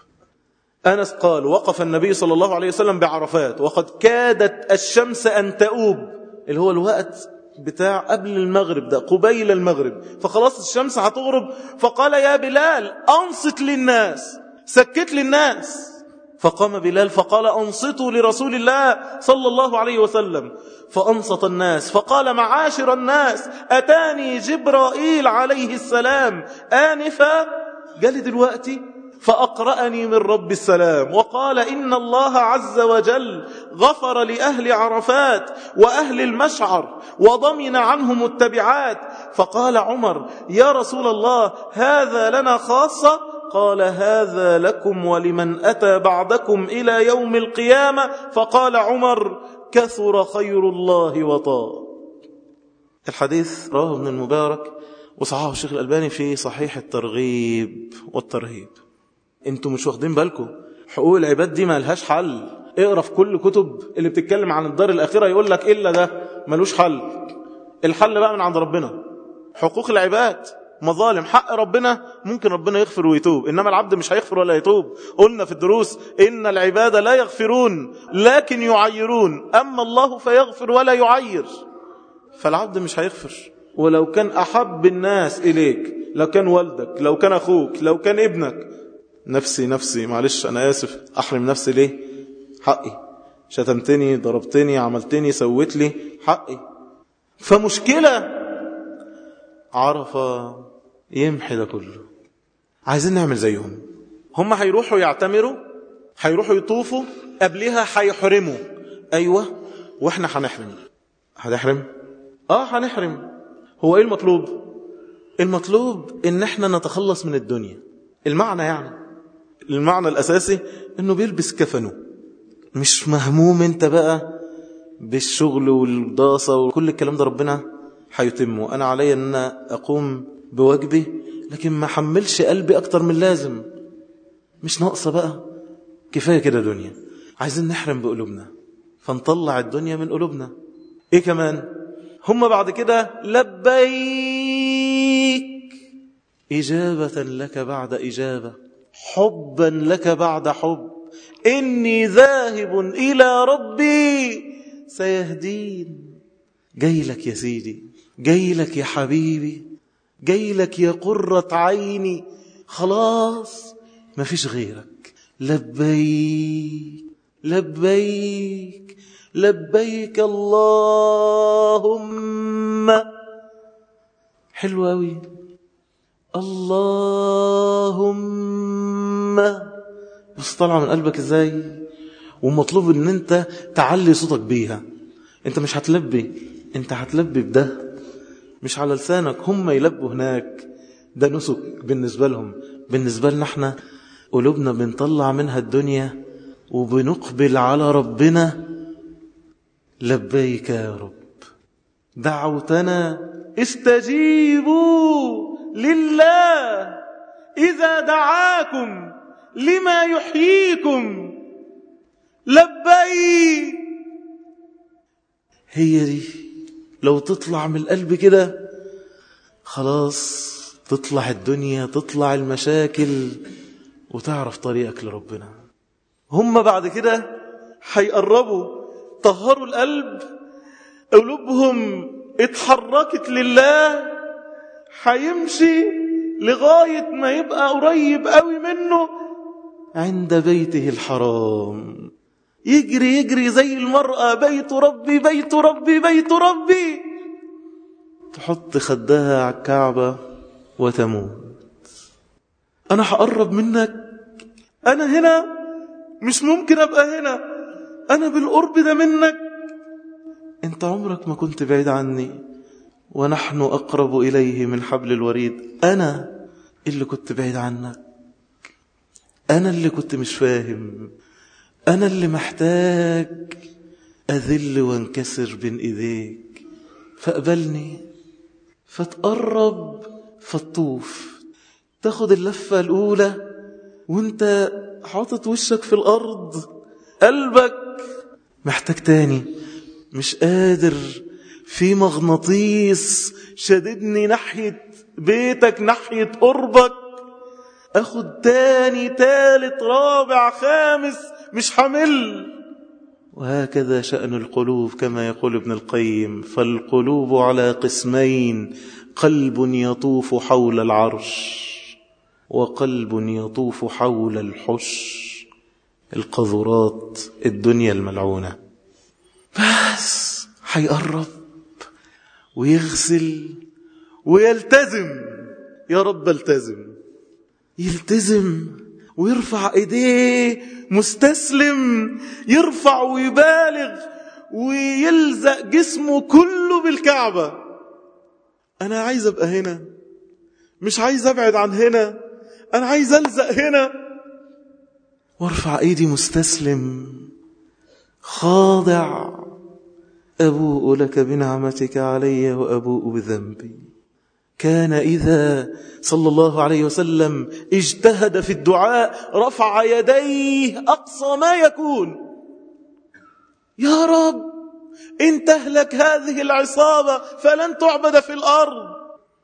Speaker 1: أنس قال وقف النبي صلى الله عليه وسلم بعرفات وقد كادت الشمس أن تؤوب، اللي هو الوقت بتاع قبل المغرب ده قبيل المغرب، فخلاص الشمس هتغرب. فقال يا بلال أنصت للناس، سكت للناس. فقام بلال فقال أنصتوا لرسول الله صلى الله عليه وسلم. فأنصت الناس فقال معاشر الناس أتاني جبرائيل عليه السلام آنفا، جالي دلوقتي فأقرأني من رب السلام وقال إن الله عز وجل غفر لأهل عرفات وأهل المشعر وضمن عنهم التبعات. فقال عمر يا رسول الله هذا لنا خاصة؟ قال هذا لكم ولمن أتى بعدكم إلى يوم القيامة. فقال عمر كثر خير الله وطاب. الحديث رواه ابن المبارك وصححه الشيخ الألباني في صحيح الترغيب والترهيب. انتوا مش واخدين بالكم حقوق العباد دي ما لهاش حل. اقرا في كل كتب اللي بتتكلم عن الدار الآخرة يقول لك إلا ده ملوش حل. الحل بقى من عند ربنا. حقوق العباد مظالم حق ربنا ممكن ربنا يغفر ويتوب، إنما العبد مش هيغفر ولا يتوب. قلنا في الدروس إن العباد لا يغفرون لكن يعيرون، أما الله فيغفر ولا يعير. فالعبد مش هيغفر ولو كان أحب الناس إليك، لو كان والدك، لو كان أخوك، لو كان ابنك. نفسي نفسي معلش أنا آسف، أحرم نفسي ليه؟ حقي، شتمتني، ضربتني، عملتني، سويت لي، حقي. فمشكلة عرفة يمحي ده كله. عايزين نعمل زيهم. هم هيروحوا يعتمروا، هيروحوا يطوفوا، قبلها هيحرموا. أيوة، وإحنا هنحرم. هنحرم؟ آه هنحرم. هو إيه المطلوب؟ المطلوب إن إحنا نتخلص من الدنيا. المعنى يعني المعنى الأساسي إنه بيلبس كفنه، مش مهموم أنت بقى بالشغل والضاسة وكل الكلام ده. ربنا هيتمه. أنا علي أن أقوم بواجبي، لكن ما حملش قلبي أكتر من لازم. مش ناقصة بقى، كفاية كده دنيا. عايزين نحرم بقلوبنا، فنطلع الدنيا من قلوبنا. إيه كمان؟ هم بعد كده لبيك، إجابة لك بعد إجابة، حبا لك بعد حب، إني ذاهب إلى ربي سيهدين. جاي لك يا سيدي، جاي لك يا حبيبي، جاي لك يا قرة عيني. خلاص ما فيش غيرك. لبيك لبيك لبيك اللهم. حلو قوي. اللهم بس طالعه من قلبك ازاي؟ ومطلوب ان انت تعلي صوتك بيها. انت مش هتلبي، انت هتلبي بده، مش على لسانك. هم يلبوا هناك، ده نسك بالنسبة لهم. بالنسبة لنا احنا قلوبنا بنطلع منها الدنيا وبنقبل على ربنا. لبيك يا رب دعوتنا استجيبوا لله إذا دعاكم لما يحييكم. لبيك. هي دي لو تطلع من القلب كده خلاص تطلع الدنيا، تطلع المشاكل، وتعرف طريقك لربنا. هم بعد كده هيقربوا، طهروا القلب، قلوبهم اتحركت لله، هيمشي لغاية ما يبقى قريب قوي منه عند بيته الحرام. يجري يجري زي المرأة، بيت ربي بيت ربي بيت ربي، تحط خدها على الكعبة وتموت. أنا هقرب منك، أنا هنا، مش ممكن أبقى هنا، أنا بالقرب ده منك. أنت عمرك ما كنت بعيد عني، ونحن أقرب إليه من حبل الوريد. أنا اللي كنت بعيد عنك، أنا اللي كنت مش فاهم، أنا اللي محتاج أذل وانكسر بين إيديك، فأقبلني. فتقرب فتطوف، تاخد اللفة الأولى وانت حاطط وشك في الأرض، قلبك محتاج تاني، مش قادر، في مغناطيس شددني ناحية بيتك، ناحية قربك. أخد تاني تالت رابع خامس، مش حمل. وهكذا شأن القلوب كما يقول ابن القيم: فالقلوب على قسمين، قلب يطوف حول العرش وقلب يطوف حول الحش، القذرات، الدنيا الملعونة. بس هيقرب ويغسل ويلتزم. يا رب التزم، يلتزم ويرفع ايديه مستسلم، يرفع ويبالغ ويلزق جسمه كله بالكعبة. انا عايز ابقى هنا، مش عايز ابعد عن هنا، انا عايز الزق هنا. وارفع ايدي مستسلم خاضع، أبوء لك بنعمتك علي وأبوء بذنبي. كان إذا صلى الله عليه وسلم اجتهد في الدعاء رفع يديه أقصى ما يكون: يا رب إن تهلك هذه العصابة فلن تعبد في الأرض.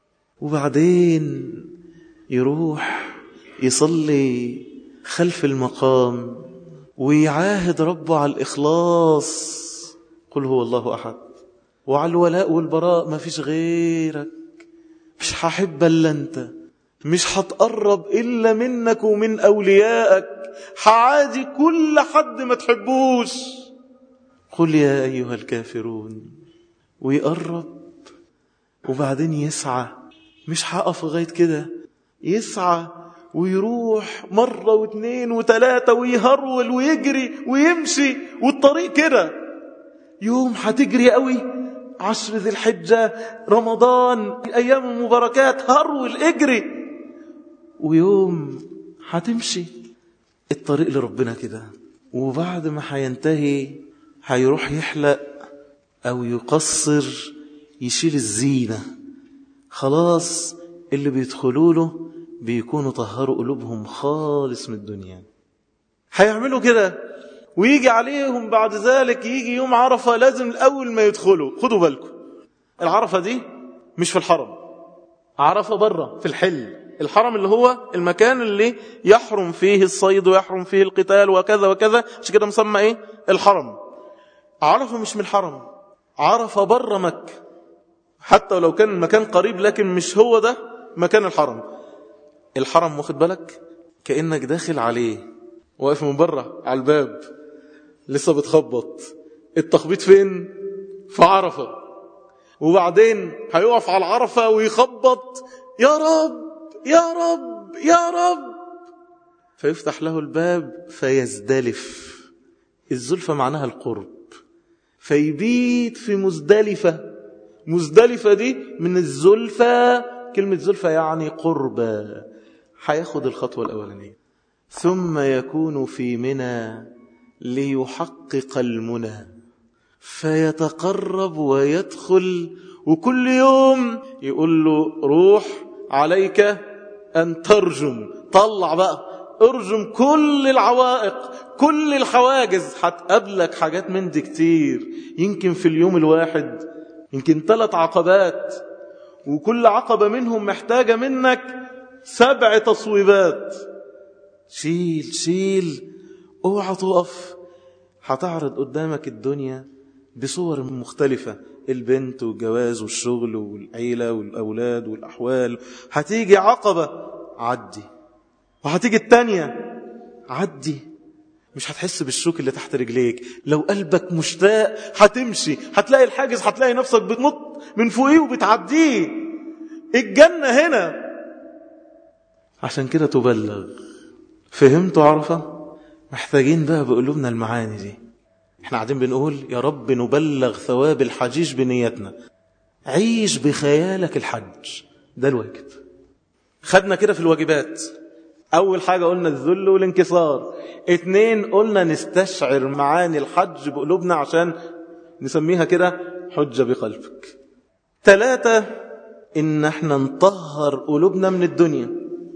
Speaker 1: وبعدين يروح يصلي خلف المقام ويعاهد ربه على الإخلاص: قل هو الله أحد، وعلى الولاء والبراء ما فيش غيرك، مش هحب إلا أنت، مش هتقرب إلا منك ومن أوليائك، هعادي كل حد ما تحبوش، قل يا أيها الكافرون. ويقرب وبعدين يسعى، مش هقف لغاية كده، يسعى ويروح مرة واثنين وثلاثة ويهرول ويجري ويمشي، والطريق كده. يوم هتجري قوي، عشر ذي الحجة، رمضان، أيام المباركات، هرول اجري. ويوم هتمشي الطريق لربنا كده، وبعد ما هينتهي هيروح يحلق أو يقصر، يشيل الزينة. خلاص اللي بيدخلوا له بيكونوا طهروا قلوبهم خالص من الدنيا. هيعملوا كده ويجي عليهم بعد ذلك، يجي يوم عرفة لازم الأول ما يدخلوا. خدوا بالكم، العرفة دي مش في الحرم، عرفة برا في الحل. الحرم اللي هو المكان اللي يحرم فيه الصيد ويحرم فيه القتال وكذا وكذا، عشان كده مسمى ايه؟ الحرم. عرفة مش من الحرم، عرفة برا مكة، حتى لو كان المكان قريب لكن مش هو ده مكان الحرم. الحرم واخد بالك كأنك داخل عليه، واقف من بره على الباب لسه بتخبط. التخبيط فين؟ في عرفة. وبعدين هيقف على العرفة ويخبط: يا رب يا رب يا رب، فيفتح له الباب فيزدلف. الزلفة معناها القرب، فيبيت في مزدلفة. مزدلفة دي من الزلفة، كلمة زلفة يعني قربة. هياخد الخطوة الأولانية، ثم يكون في منى ليحقق المنى، فيتقرب ويدخل. وكل يوم يقول له: روح عليك أن ترجم، طلع بقى ارجم كل العوائق، كل الحواجز. هتقابلك حاجات من دي كتير، يمكن في اليوم الواحد يمكن ثلاث عقبات، وكل عقبة منهم محتاجة منك سبع تصويبات. شيل شيل، اوعى تقف. هتعرض قدامك الدنيا بصور مختلفة، البنت والجواز والشغل والعيلة والأولاد والأحوال. هتيجي عقبة عدي، وهتيجي التانية عدي، مش هتحس بالشوك اللي تحت رجليك. لو قلبك مشتاق هتمشي، هتلاقي الحاجز، هتلاقي نفسك بتنط من فوقيه وبتعديه. الجنة هنا. عشان كده تبلغ. فهمتوا عرفة؟ محتاجين بقى بقلوبنا المعاني دي. احنا قاعدين بنقول يا رب نبلغ ثواب الحجيج بنيتنا. عيش بخيالك الحج، ده الواجب. خدنا كده في الواجبات. أول حاجة قلنا الذل والانكسار. اتنين قلنا نستشعر معاني الحج بقلوبنا عشان نسميها كده حجة بقلبك. ثلاثة إن احنا نطهر قلوبنا من الدنيا.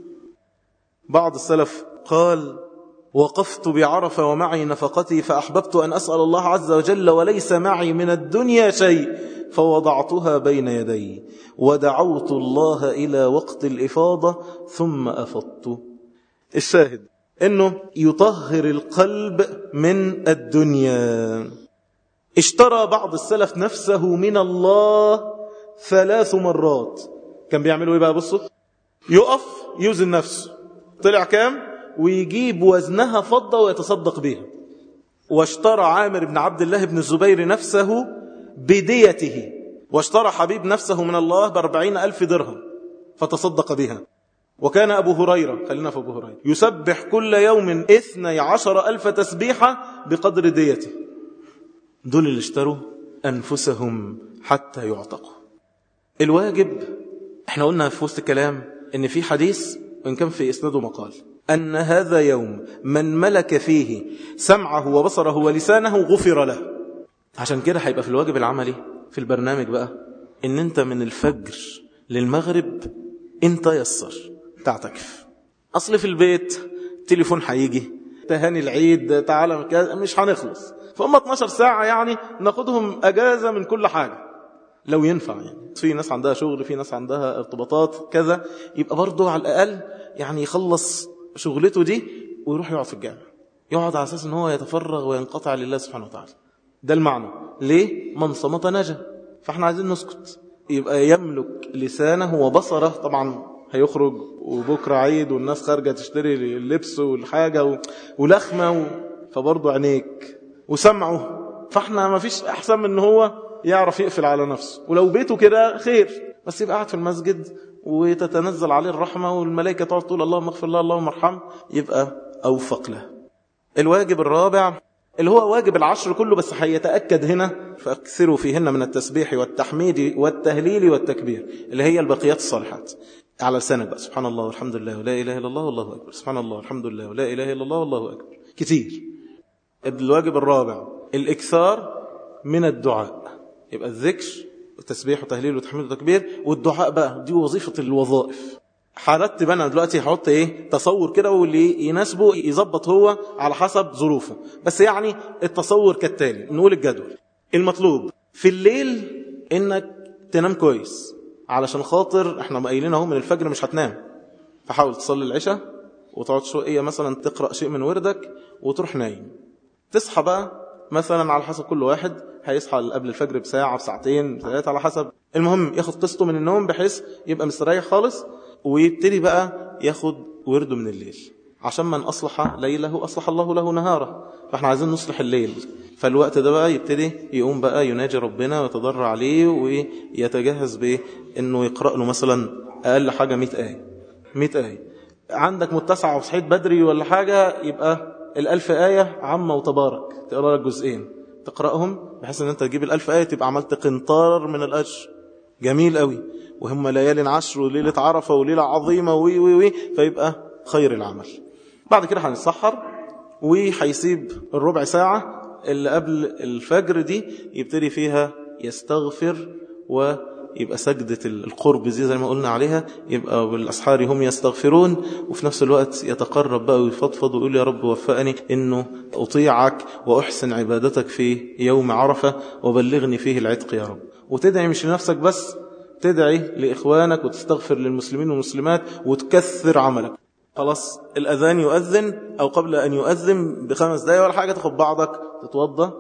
Speaker 1: بعض السلف قال: وقفت بعرفة ومعي نفقتي فأحببت أن أسأل الله عز وجل وليس معي من الدنيا شيء فوضعتها بين يدي ودعوت الله إلى وقت الإفاضة ثم أفضت. الشاهد إنه يطهر القلب من الدنيا. اشترى بعض السلف نفسه من الله ثلاث مرات. كان بيعملوا إيه بقى؟ بصوا، يقف يوزن نفسه، طلع كام ويجيب وزنها فضة ويتصدق بها. واشترى عامر بن عبد الله بن الزبير نفسه بديته، واشترى حبيب نفسه من الله بأربعين ألف درهم فتصدق بها. وكان أبو هريرة، خلينا في أبو هريرة، يسبح كل يوم اثني عشر ألف تسبيحة بقدر ديته. دول اللي اشتروا أنفسهم حتى يعتقوا. الواجب، احنا قلنا في وسط الكلام ان في حديث وإن كان في إسناده مقال، أن هذا يوم من ملك فيه سمعه وبصره ولسانه غفر له. عشان كده هيبقى في الواجب العملي في البرنامج بقى إن أنت من الفجر للمغرب انت يسر تعتكف. اصل في البيت تليفون هيجي، تهاني العيد، تعالى مش هنخلص، فهم اتناشر ساعة يعني ناخدهم اجازة من كل حاجة لو ينفع. يعني في ناس عندها شغل، في ناس عندها ارتباطات كذا، يبقى برضو على الاقل يعني يخلص شغلته دي ويروح يقعد في الجامع، يقعد على اساس ان هو يتفرغ وينقطع لله سبحانه وتعالى. ده المعنى. ليه؟ من صمت نجا. فاحنا عايزين نسكت، يبقى يملك لسانه وبصره. طبعا هيخرج وبكرة عيد والناس خارجة تشتري اللبس والحاجة و... ولخمة و... فبرضه عينيك وسمعه. فاحنا ما فيش احسن من ان هو يعرف يقفل على نفسه، ولو بيته كده خير، بس يبقى قاعد في المسجد وتتنزل عليه الرحمة والملائكة تقعد تقول اللهم اغفر له اللهم ارحمه، يبقى أوفق له. الواجب الرابع اللي هو واجب العشر كله، بس هيتأكد هنا فأكثروا فيهن من التسبيح والتحميد والتهليل والتكبير، اللي هي البقيات الصالحات على لسانك بقى. سبحان الله والحمد لله ولا إله إلا الله والله أكبر، سبحان الله والحمد لله ولا إله إلا الله والله أكبر، كتير. الواجب الرابع الإكثار من الدعاء، يبقى الذكر والتسبيح وتهليل وتحميد وتكبير، والدعاء بقى دي وظيفة الوظائف. حرتب أنا دلوقتي هحط إيه تصور كده، واللي يناسبه يظبط هو على حسب ظروفه، بس يعني التصور كالتالي. نقول الجدول. المطلوب في الليل إنك تنام كويس، علشان خاطر احنا قايلين اهو من الفجر مش هتنام، فحاول تصلي العشاء وتقعد شوية مثلا تقرأ شيء من وردك وتروح نايم. تصحى بقى مثلا على حسب كل واحد، هيصحى قبل الفجر بساعة بساعتين بثلاثة على حسب، المهم ياخد قسطه من النوم بحيث يبقى مستريح خالص، ويبتدي بقى ياخد ورده من الليل، عشان من أصلح ليله أصلح الله له نهاره. فاحنا عايزين نصلح الليل، فالوقت ده بقى يبتدي يقوم بقى يناجي ربنا ويتضرع عليه، ويتجهز بإيه إنه يقرأ له مثلا أقل حاجة مئة آية. مئة آية عندك متسعة وصحيت بدري ولا حاجة، يبقى الألف آية عامة وتبارك تقرأ لك جزئين تقرأهم، بحيث ان انت تجيب الألف آية تبقى عملت قنطار من الأجر. جميل قوي. وهم ليالي عشر وليلة عرفة وليلة عظيمة وي وي وي فيبقى خير العمل. بعد كده هنتسحر، وهيسيب الربع ساعة اللي قبل الفجر دي يبتدي فيها يستغفر، ويبقى سجدة القرب زي زي ما قلنا عليها، يبقى بالأسحار هم يستغفرون، وفي نفس الوقت يتقرب بقى ويفضفض ويقول يا رب وفقني إنه أطيعك وأحسن عبادتك في يوم عرفة، وبلغني فيه العتق يا رب. وتدعي مش لنفسك بس، تدعي لإخوانك وتستغفر للمسلمين والمسلمات وتكثر عملك. خلاص الأذان يؤذن أو قبل أن يؤذن بخمس دقايق ولا حاجة تاخد بعضك تتوضى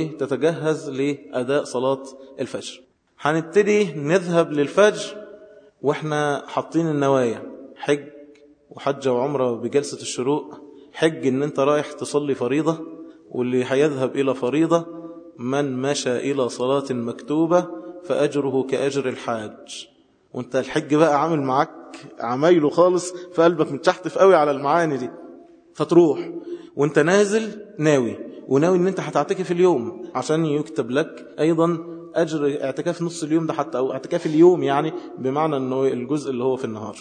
Speaker 1: وتتجهز لأداء صلاة الفجر. هنبتدي نذهب للفجر وإحنا حاطين النوايا، حج وحجة وعمرة بجلسة الشروق. حج إن أنت رايح تصلي فريضة، واللي هيذهب إلى فريضة من مشى إلى صلاة مكتوبة فأجره كأجر الحاج. وانت الحج بقى عامل معاك عمايله خالص، في قلبك متشحتف قوي على المعاني دي، فتروح وانت نازل ناوي، وناوي ان انت هتعتكف اليوم عشان يكتب لك ايضا اجر اعتكاف نص اليوم ده حتى، او اعتكاف اليوم يعني بمعنى انه الجزء اللي هو في النهار.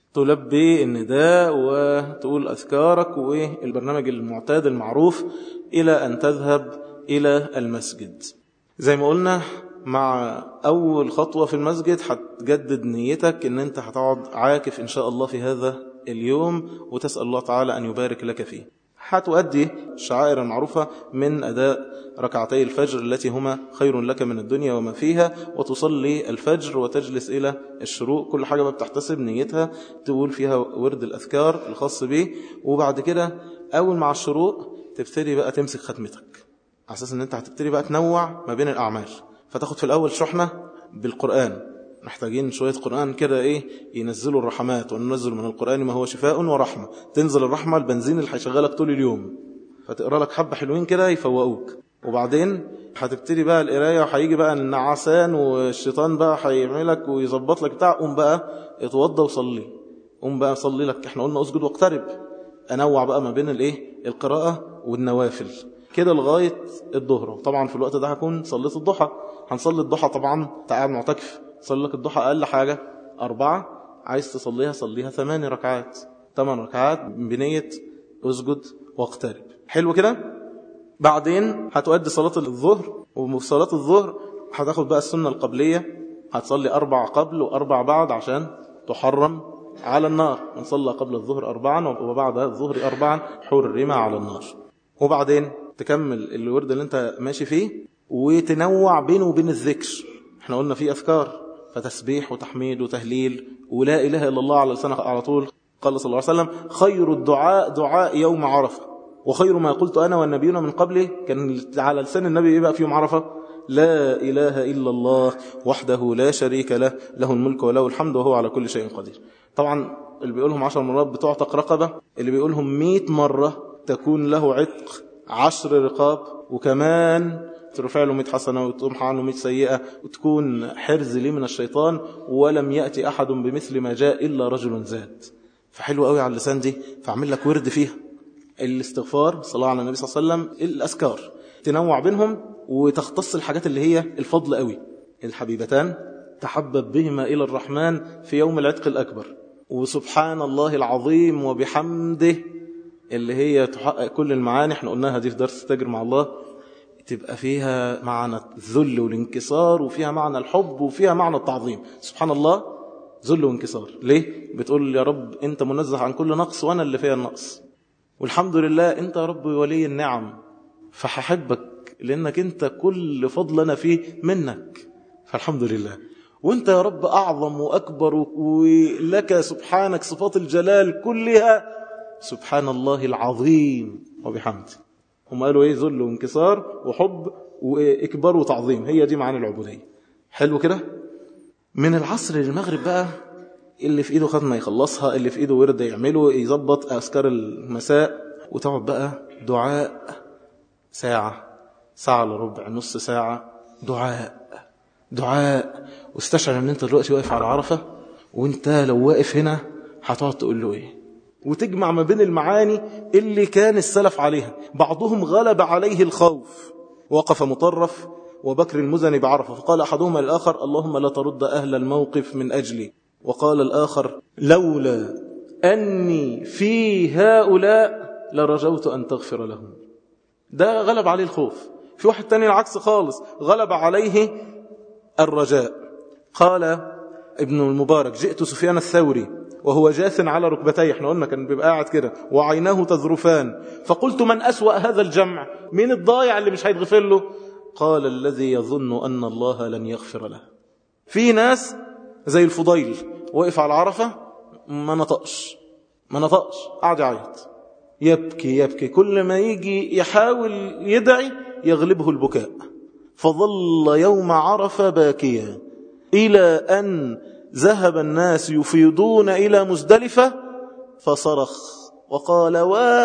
Speaker 1: تلبي النداء وتقول اذكارك والبرنامج المعتاد المعروف الى ان تذهب الى المسجد. زي ما قلنا مع أول خطوة في المسجد هتجدد نيتك إن أنت هتقعد عاكف إن شاء الله في هذا اليوم، وتسأل الله تعالى أن يبارك لك فيه. هتؤدي الشعائر المعروفة من أداء ركعتي الفجر التي هما خير لك من الدنيا وما فيها، وتصلي الفجر وتجلس إلى الشروق. كل حاجة بتحتسب نيتها، تقول فيها ورد الأذكار الخاص به، وبعد كده أول مع الشروق تبتدي بقى تمسك ختمتك، على أساس أن أنت هتبتدي بقى تنوع ما بين الأعمال. فتاخد في الأول شحنة بالقرآن، محتاجين شوية قرآن كده إيه ينزلوا الرحمات، وننزل من القرآن ما هو شفاء ورحمة. تنزل الرحمة البنزين اللي هيشغلك طول اليوم، فتقرأ لك حبة حلوين كده يفوقوك. وبعدين هتبتدي بقى القراية، وهيجي بقى النعسان والشيطان بقى هيعملك ويظبط لك بتاع. قوم بقى اتوضى وصلي، قوم بقى صلي لك. احنا قلنا اسجد واقترب، انوع بقى ما بين الايه القراءة والنوافل كده لغاية الظهر. طبعا في الوقت ده هكون صليت الضحى. هنصلي الضحى طبعا تعال معتكف، صلي لك الضحى أقل حاجة أربعة، عايز تصليها صليها ثماني ركعات، ثمان ركعات بنية اسجد واقترب. حلو كده. بعدين هتؤدي صلاة الظهر، وفي صلاة الظهر هتاخد بقى السنة القبلية، هتصلي أربع قبل وأربع بعد عشان تحرم على النار. نصلى قبل الظهر أربعا وبعد الظهر أربعا حرم على النار. وبعدين تكمل الورد اللي انت ماشي فيه وتنوع بينه وبين الذكر. احنا قلنا فيه أذكار، فتسبيح وتحميد وتهليل ولا إله إلا الله على لسانك على طول. قال صلى الله عليه وسلم خير الدعاء دعاء يوم عرفة، وخير ما قلت أنا والنبيون من قبلي. كان على لسان النبي إيه بقى في يوم عرفة؟ لا إله إلا الله وحده لا شريك له، له الملك وله الحمد وهو على كل شيء قدير. طبعا اللي بيقولهم عشر مرات بتعتق رقبة، اللي بيقولهم مئة مرة تكون له عتق عشر رقاب، وكمان ترفع له مئة حسنة وتمحى عنه مئة سيئة، وتكون حرز لي من الشيطان. ولم يأتي أحد بمثل ما جاء إلا رجل زاد. فحلو قوي على اللسان دي، فاعمل لك ورد فيها الاستغفار، صلاة على النبي صلى الله عليه وسلم، الأذكار تنوع بينهم وتختص الحاجات اللي هي الفضل قوي. الحبيبتان تحبب بهما إلى الرحمن في يوم العتق الأكبر، وسبحان الله العظيم وبحمده اللي هي تحقق كل المعاني. احنا قلناها دي في درس تجر مع الله، تبقى فيها معنى الذل والانكسار، وفيها معنى الحب، وفيها معنى التعظيم. سبحان الله ذل وانكسار. ليه؟ بتقول يا رب انت منزه عن كل نقص وانا اللي فيها النقص، والحمد لله انت يا رب ولي النعم، فححبك لانك انت كل فضل انا فيه منك، فالحمد لله. وانت يا رب اعظم واكبر، ولك سبحانك صفات الجلال كلها، سبحان الله العظيم وبحمده. هم قالوا ايه؟ ذل وانكسار وحب واكبار وتعظيم، هي دي معاني العبودية. حلو كده. من العصر للمغرب بقى اللي في ايده ختمه يخلصها، اللي في ايده ورد يعمله، يظبط اذكار المساء، وتقعد بقى دعاء ساعة، ساعة الا ربع، نص ساعة دعاء دعاء. واستشعر ان انت دلوقتي واقف على عرفة، وانت لو واقف هنا هتقعد تقول له ايه، وتجمع ما بين المعاني اللي كان السلف عليها. بعضهم غلب عليه الخوف، وقف مطرف وبكر المزني بعرفة، فقال أحدهما للآخر اللهم لا ترد أهل الموقف من أجلي، وقال الآخر لولا أني في هؤلاء لرجوت أن تغفر لهم. ده غلب عليه الخوف. في واحد تاني العكس خالص، غلب عليه الرجاء. قال ابن المبارك جئت سفيان الثوري وهو جاث على ركبتيه، احنا قلنا كان بيبقى قاعد كده وعيناه تذرفان، فقلت من أسوأ هذا الجمع؟ مين الضايع اللي مش هيتغفر له؟ قال الذي يظن أن الله لن يغفر له. في ناس زي الفضيل وقف على عرفة ما نطقش ما نطقش قاعد يعيط، يبكي يبكي، كل ما يجي يحاول يدعي يغلبه البكاء، فظل يوم عرفة باكيا إلى أن ذهب الناس يفيضون إلى مزدلفة، فصرخ وقال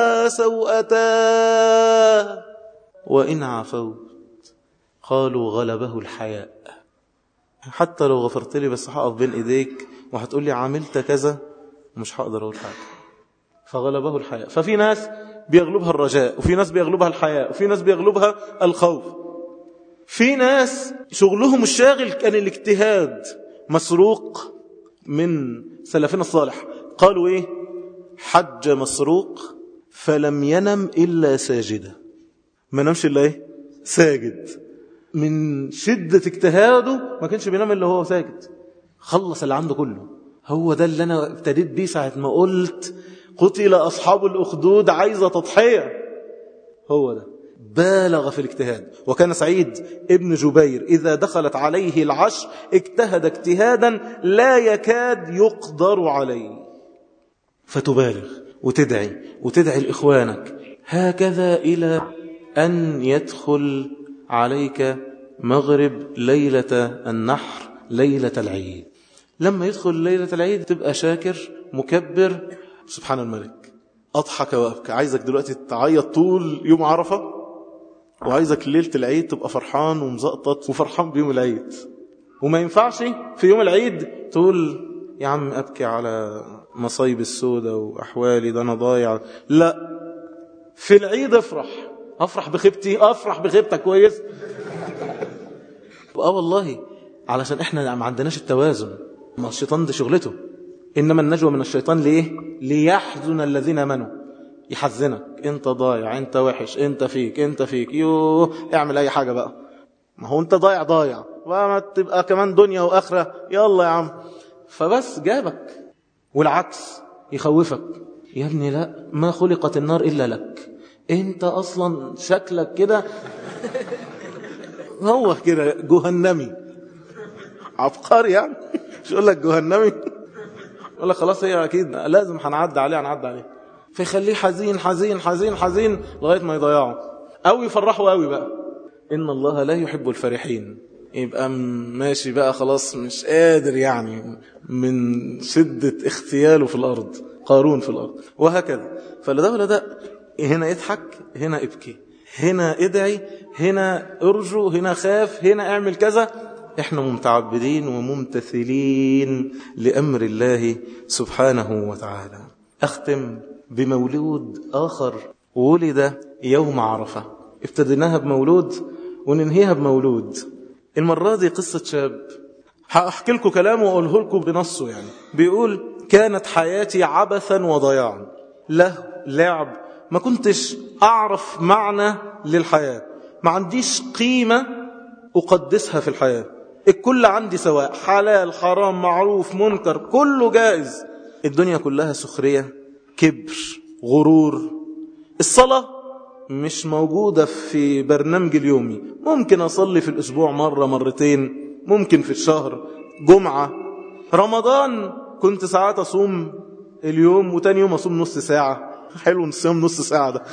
Speaker 1: وسوءتاه وإن عفوت قالوا غلبه الحياء. حتى لو غفرت لي بس هقف بين إيديك وهتقول لي عملت كذا مش هقدر أقول حاجة، فغلبه الحياء. ففي ناس بيغلبها الرجاء، وفي ناس بيغلبها الحياء، وفي ناس بيغلبها الخوف. في ناس شغلهم الشاغل كان الاجتهاد. مسروق من سلفنا الصالح قالوا ايه؟ حج مسروق فلم ينم إلا ساجدا، ما نمش إلا ايه؟ ساجد. من شدة اجتهاده ما كانش بينام إلا هو ساجد، خلص اللي عنده كله. هو ده اللي أنا ابتديت بيه ساعة ما قلت قتل أصحاب الأخدود عايزة تضحية. هو ده بالغ في الاجتهاد. وكان سعيد ابن جبير إذا دخلت عليه العشر اجتهد اجتهادا لا يكاد يقدر عليه. فتبالغ وتدعي وتدعي لإخوانك هكذا إلى أن يدخل عليك مغرب ليلة النحر، ليلة العيد. لما يدخل ليلة العيد تبقى شاكر مكبر سبحان الملك. أضحك وأبكى. عايزك دلوقتي تعيط طول يوم عرفة، وعايزك ليلة العيد تبقى فرحان ومزقطط وفرحان بيوم العيد. وما ينفعش في يوم العيد تقول يا عم أبكي على مصايب السودة وأحوالي ده أنا ضايع. لا، في العيد افرح. أفرح بخيبتي، أفرح بخيبتك كويس. آه والله، علشان إحنا ما عندناش التوازن. ما الشيطان ده شغلته، إنما النجوى من الشيطان ليه؟ ليحزن الذين امنوا. يحزنك انت ضايع، انت وحش، انت فيك انت فيك يوه اعمل اي حاجة بقى، ما هو انت ضايع ضايع وما تبقى كمان دنيا وآخرة، يلا يا عم. فبس جابك. والعكس يخوفك، يا ابني لا، ما خلقت النار إلا لك، انت أصلا شكلك كده هو كده جهنمي عبقري يعني، مش يقول لك جهنمي، يقول لك خلاص هي أكيد لازم هنعدي عليه هنعدي عليه. فيخليه حزين حزين حزين حزين لغاية ما يضيعه، أو يفرحوا قوي بقى. إن الله لا يحب الفرحين، يبقى ماشي بقى خلاص مش قادر يعني من شدة اختياله في الأرض، قارون في الأرض، وهكذا. فلا ولا ده، هنا يضحك هنا ابكي، هنا ادعي هنا ارجو هنا خاف هنا اعمل كذا. احنا متعبدين وممتثلين لأمر الله سبحانه وتعالى. أختم بمولود آخر ولد يوم عرفة. ابتديناها بمولود وننهيها بمولود. المرة دي قصة شاب هأحكي لكم كلامه وأقوله لكم بنصه. يعني بيقول: كانت حياتي عبثا وضياعا، له لعب، ما كنتش أعرف معنى للحياة، ما عنديش قيمة أقدسها في الحياة، الكل عندي سواء، حلال حرام معروف منكر كله جائز، الدنيا كلها سخرية كبر غرور. الصلاة مش موجودة في برنامج اليومي، ممكن أصلي في الأسبوع مرة مرتين، ممكن في الشهر جمعة. رمضان كنت ساعات أصوم اليوم وتاني يوم أصوم نص ساعة، حلو نصيام نص ساعة ده.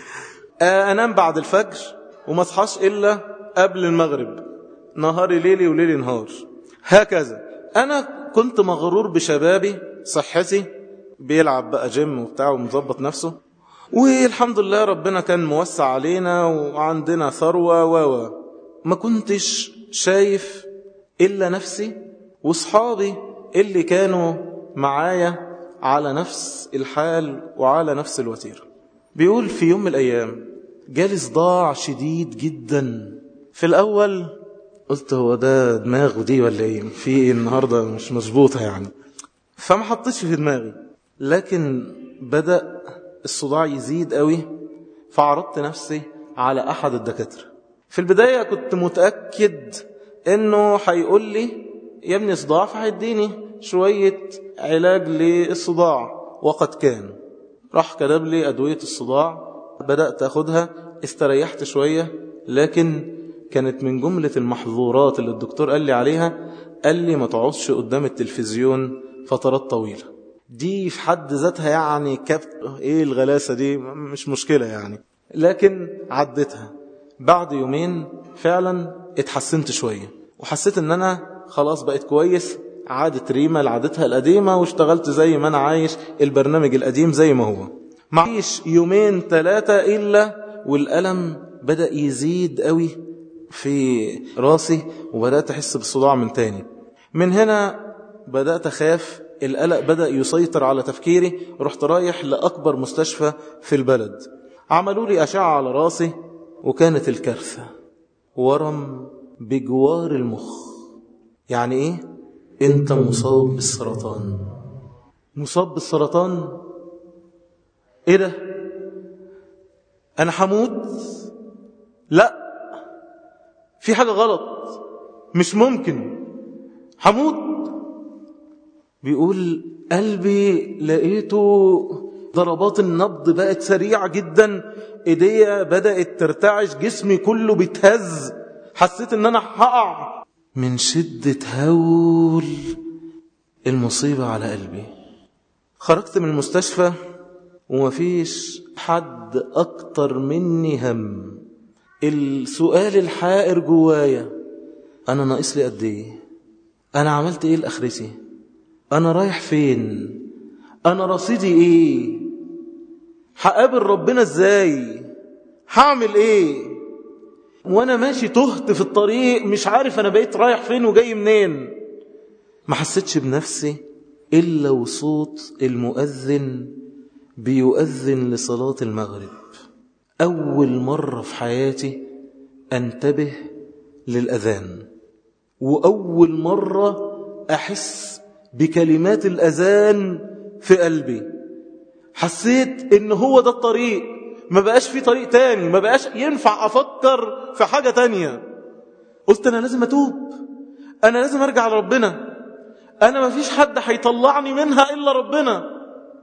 Speaker 1: أنام بعد الفجر وما اصحاش إلا قبل المغرب، نهاري ليلي وليلي نهار، هكذا. أنا كنت مغرور بشبابي، صحتي، بيلعب بقى جيم وبتاع ومظبط نفسه، والحمد لله ربنا كان موسع علينا وعندنا ثروة و ما كنتش شايف إلا نفسي وصحابي اللي كانوا معايا على نفس الحال وعلى نفس الوتيرة. بيقول: في يوم من الأيام جالي صداع شديد جدا. في الأول قلت هو ده دماغه دي ولا ايه، في ايه النهاردة مش مظبوطة يعني، فما حطيتش في دماغي. لكن بدأ الصداع يزيد قوي، فعرضت نفسي على أحد الدكاترة. في البداية كنت متأكد انه هيقول لي يا ابني صداع، فهيديني شوية علاج للصداع، وقد كان. راح كتب لي أدوية الصداع، بدأت أخدها، استريحت شوية. لكن كانت من جملة المحظورات اللي الدكتور قال لي عليها، قال لي ما تقعدش قدام التلفزيون فترات طويلة. دي في حد ذاتها يعني كبت ايه الغلاسة دي، مش مشكلة يعني، لكن عدتها. بعد يومين فعلا اتحسنت شوية، وحسيت ان انا خلاص بقيت كويس، عادت ريما لعادتها القديمة، واشتغلت زي ما انا عايش البرنامج القديم زي ما هو. معيش يومين ثلاثة إلا والألم بدأ يزيد قوي في راسي، وبدأت أحس بالصداع من تاني. من هنا بدأت أخاف، القلق بدأ يسيطر على تفكيري. رحت رايح لأكبر مستشفى في البلد، عملوا لي أشعة على راسي، وكانت الكارثة ورم بجوار المخ. يعني إيه؟ أنت مصاب بالسرطان. مصاب بالسرطان؟ إيه ده؟ أنا حمود؟ لا، في حاجة غلط، مش ممكن حمود. بيقول: قلبي لقيته ضربات النبض بقت سريعة جدا، ايديا بدأت ترتعش، جسمي كله بيتهز، حسيت ان انا هقع من شدة هول المصيبة على قلبي. خرجت من المستشفى ومفيش حد اكتر مني هم. السؤال الحائر جوايا: انا ناقص لي قد ايه؟ انا عملت ايه لاخرتي؟ انا رايح فين؟ انا رصيدي ايه؟ هقابل ربنا ازاي؟ هعمل ايه؟ وانا ماشي تهت في الطريق، مش عارف انا بقيت رايح فين وجاي منين. ما حسيتش بنفسي الا وصوت المؤذن بيؤذن لصلاة المغرب. أول مرة في حياتي أنتبه للأذان، وأول مرة أحس بكلمات الأذان في قلبي. حسيت إن هو ده الطريق، ما بقاش في طريق تاني، ما بقاش ينفع أفكر في حاجة تانية. قلت أنا لازم أتوب، أنا لازم أرجع لربنا، أنا ما فيش حد هيطلعني منها إلا ربنا.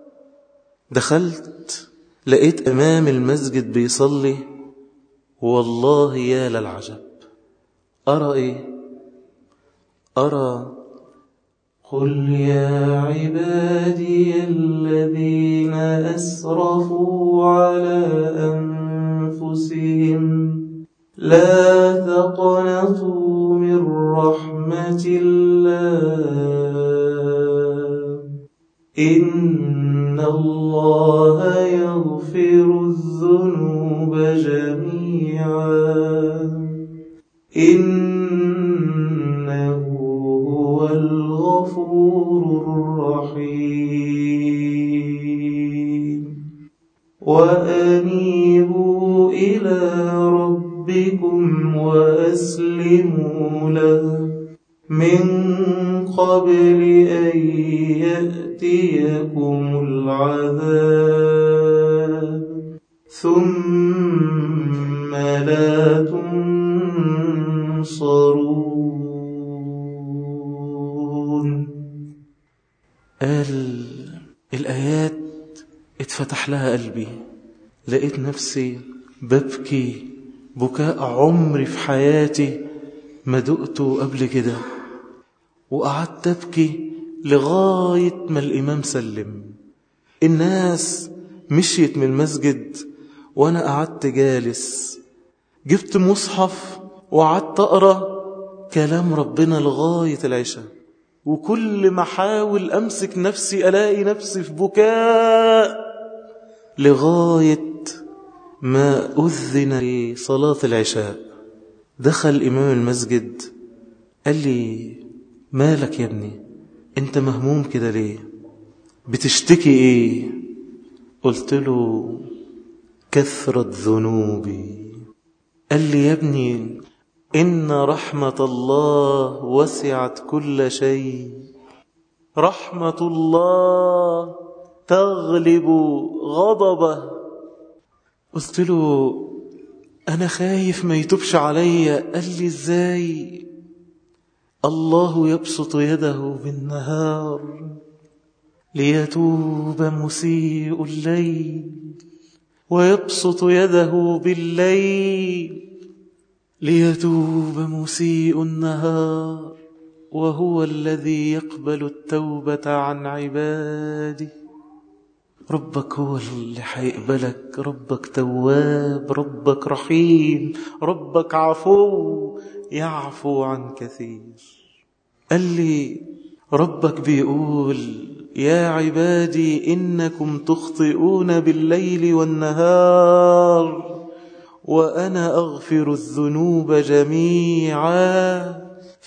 Speaker 1: دخلت لقيت إمام المسجد بيصلي، والله يا للعجب. أرى إيه؟ أرى قل يا عبادي الذين أسرفوا على أنفسهم لا تقنطوا من رحمة الله إن الله يغفر الذنوب جميعا إنه هو الغفور الرحيم وأنيبوا إلى ربكم وأسلموا له من قبل أن يأتيكم العذاب ثم لا تنصرون. قال الآيات اتفتح لها قلبي، لقيت نفسي ببكي بكاء عمري في حياتي ما دقته قبل كده، وقعدت أبكي لغاية ما الإمام سلم. الناس مشيت من المسجد وأنا قعدت جالس، جبت مصحف وقعدت أقرأ كلام ربنا لغاية العشاء، وكل ما حاول أمسك نفسي ألاقي نفسي في بكاء لغاية ما أذن لصلاة العشاء. دخل إمام المسجد قال لي مالك يا ابني، انت مهموم كده ليه، بتشتكي ايه؟ قلت له كثرة ذنوبي. قال لي يا ابني إن رحمة الله وسعت كل شيء، رحمة الله تغلب غضبه. قلت له أنا خايف ما يتوبش عليا. قال لي إزاي؟ الله يبسط يده بالنهار ليتوب مسيء الليل، ويبسط يده بالليل ليتوب مسيء النهار، وهو الذي يقبل التوبة عن عباده. ربك هو اللي هيقبلك، ربك تواب، ربك رحيم، ربك عفو يعفو عن كثير. قال لي ربك بيقول يا عبادي إنكم تخطئون بالليل والنهار وأنا أغفر الذنوب جميعا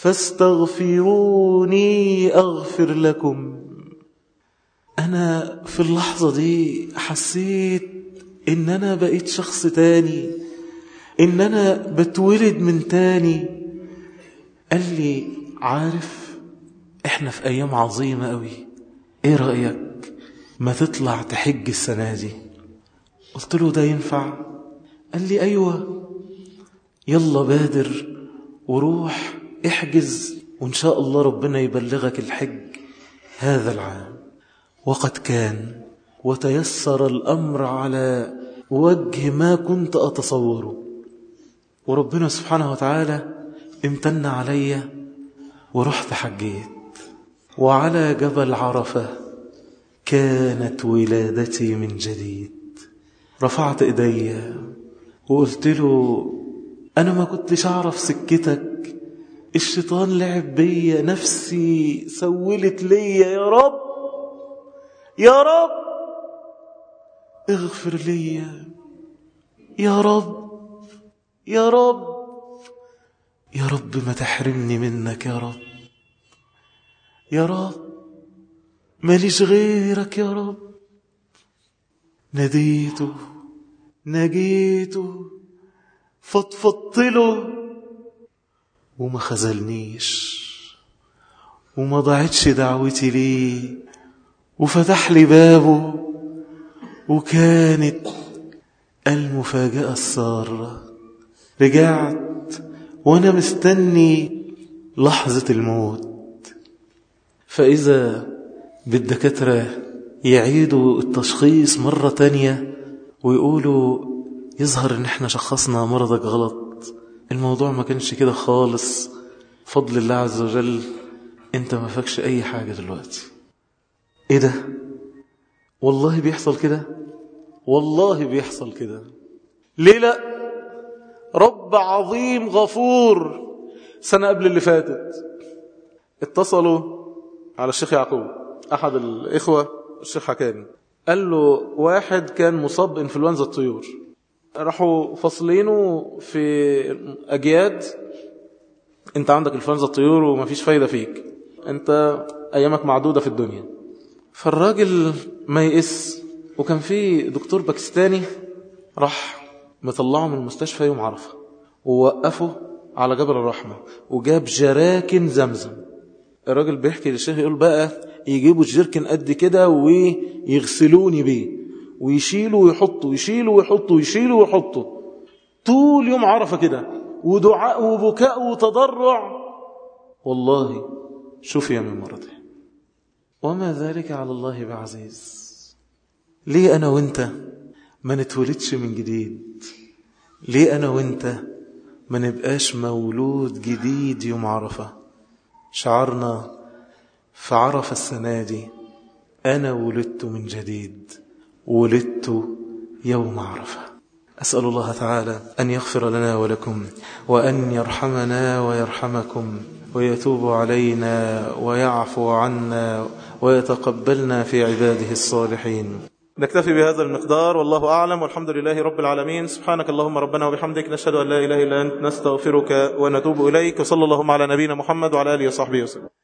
Speaker 1: فاستغفروني أغفر لكم. أنا في اللحظة دي حسيت إن أنا بقيت شخص تاني، إن أنا بتولد من تاني. قال لي عارف إحنا في أيام عظيمة قوي، إيه رأيك ما تطلع تحج السنة دي؟ قلت له ده ينفع؟ قال لي أيوة، يلا بادر وروح احجز وإن شاء الله ربنا يبلغك الحج هذا العام. وقد كان وتيسر الأمر على وجه ما كنت أتصوره، وربنا سبحانه وتعالى امتن علي ورحت حجيت. وعلى جبل عرفة كانت ولادتي من جديد. رفعت إيدي وقلت له أنا ما كنتش أعرف سكتك، الشيطان لعب بي، نفسي سولت لي، يا رب يا رب اغفر لي، يا رب يا رب يا رب ما تحرمني منك، يا رب يا رب ماليش غيرك يا رب. ناديته نجيته فضفضت له وما خذلنيش وما ضاعتش دعوتي ليه، وفتح لي بابه. وكانت المفاجأة السارة، رجعت وانا مستني لحظة الموت. فإذا بالدكاترة يعيدوا التشخيص مرة تانية ويقولوا يظهر ان احنا شخصنا مرضك غلط، الموضوع ما كانش كده خالص، فضل الله عز وجل انت ما فاكش اي حاجة دلوقتي. ايه ده؟ والله بيحصل كده، والله بيحصل كده. ليه لا؟ رب عظيم غفور. سنة قبل اللي فاتت اتصلوا على الشيخ يعقوب أحد الإخوة، الشيخ حكاني، قال له واحد كان مصاب بإنفلونزا الطيور، راحوا فصلينه في أجياد، انت عندك إنفلونزا الطيور ومفيش فايدة فيك، انت أيامك معدودة في الدنيا. فالراجل ما يئس، وكان في دكتور باكستاني راح مطلعه من المستشفى يوم عرفة ووقفه على جبل الرحمة وجاب جراكن زمزم. الراجل بيحكي للشيخ يقول بقى يجيبوا الجركن قد كده ويغسلوني بيه ويشيلوا ويحطوا ويشيلوا ويحطوا ويشيلوا ويحطوا طول يوم عرفة كده، ودعاء وبكاء وتضرع. والله شفي من مرضه وما ذلك على الله بعزيز. ليه أنا وإنت ما نتولدش من جديد؟ ليه أنا وإنت ما نبقاش مولود جديد يوم عرفة؟ شعرنا في عرفة السنة دي أنا ولدت من جديد، ولدت يوم عرفة. أسأل الله تعالى أن يغفر لنا ولكم، وأن يرحمنا ويرحمكم، ويتوب علينا ويعفو عنا ويتقبلنا في عباده الصالحين. نكتفي بهذا المقدار، والله أعلم، والحمد لله رب العالمين. سبحانك اللهم ربنا وبحمدك، نشهد أن لا إله إلا أنت، نستغفرك ونتوب إليك، وصلى اللهم على نبينا محمد وعلى آله وصحبه وسلم.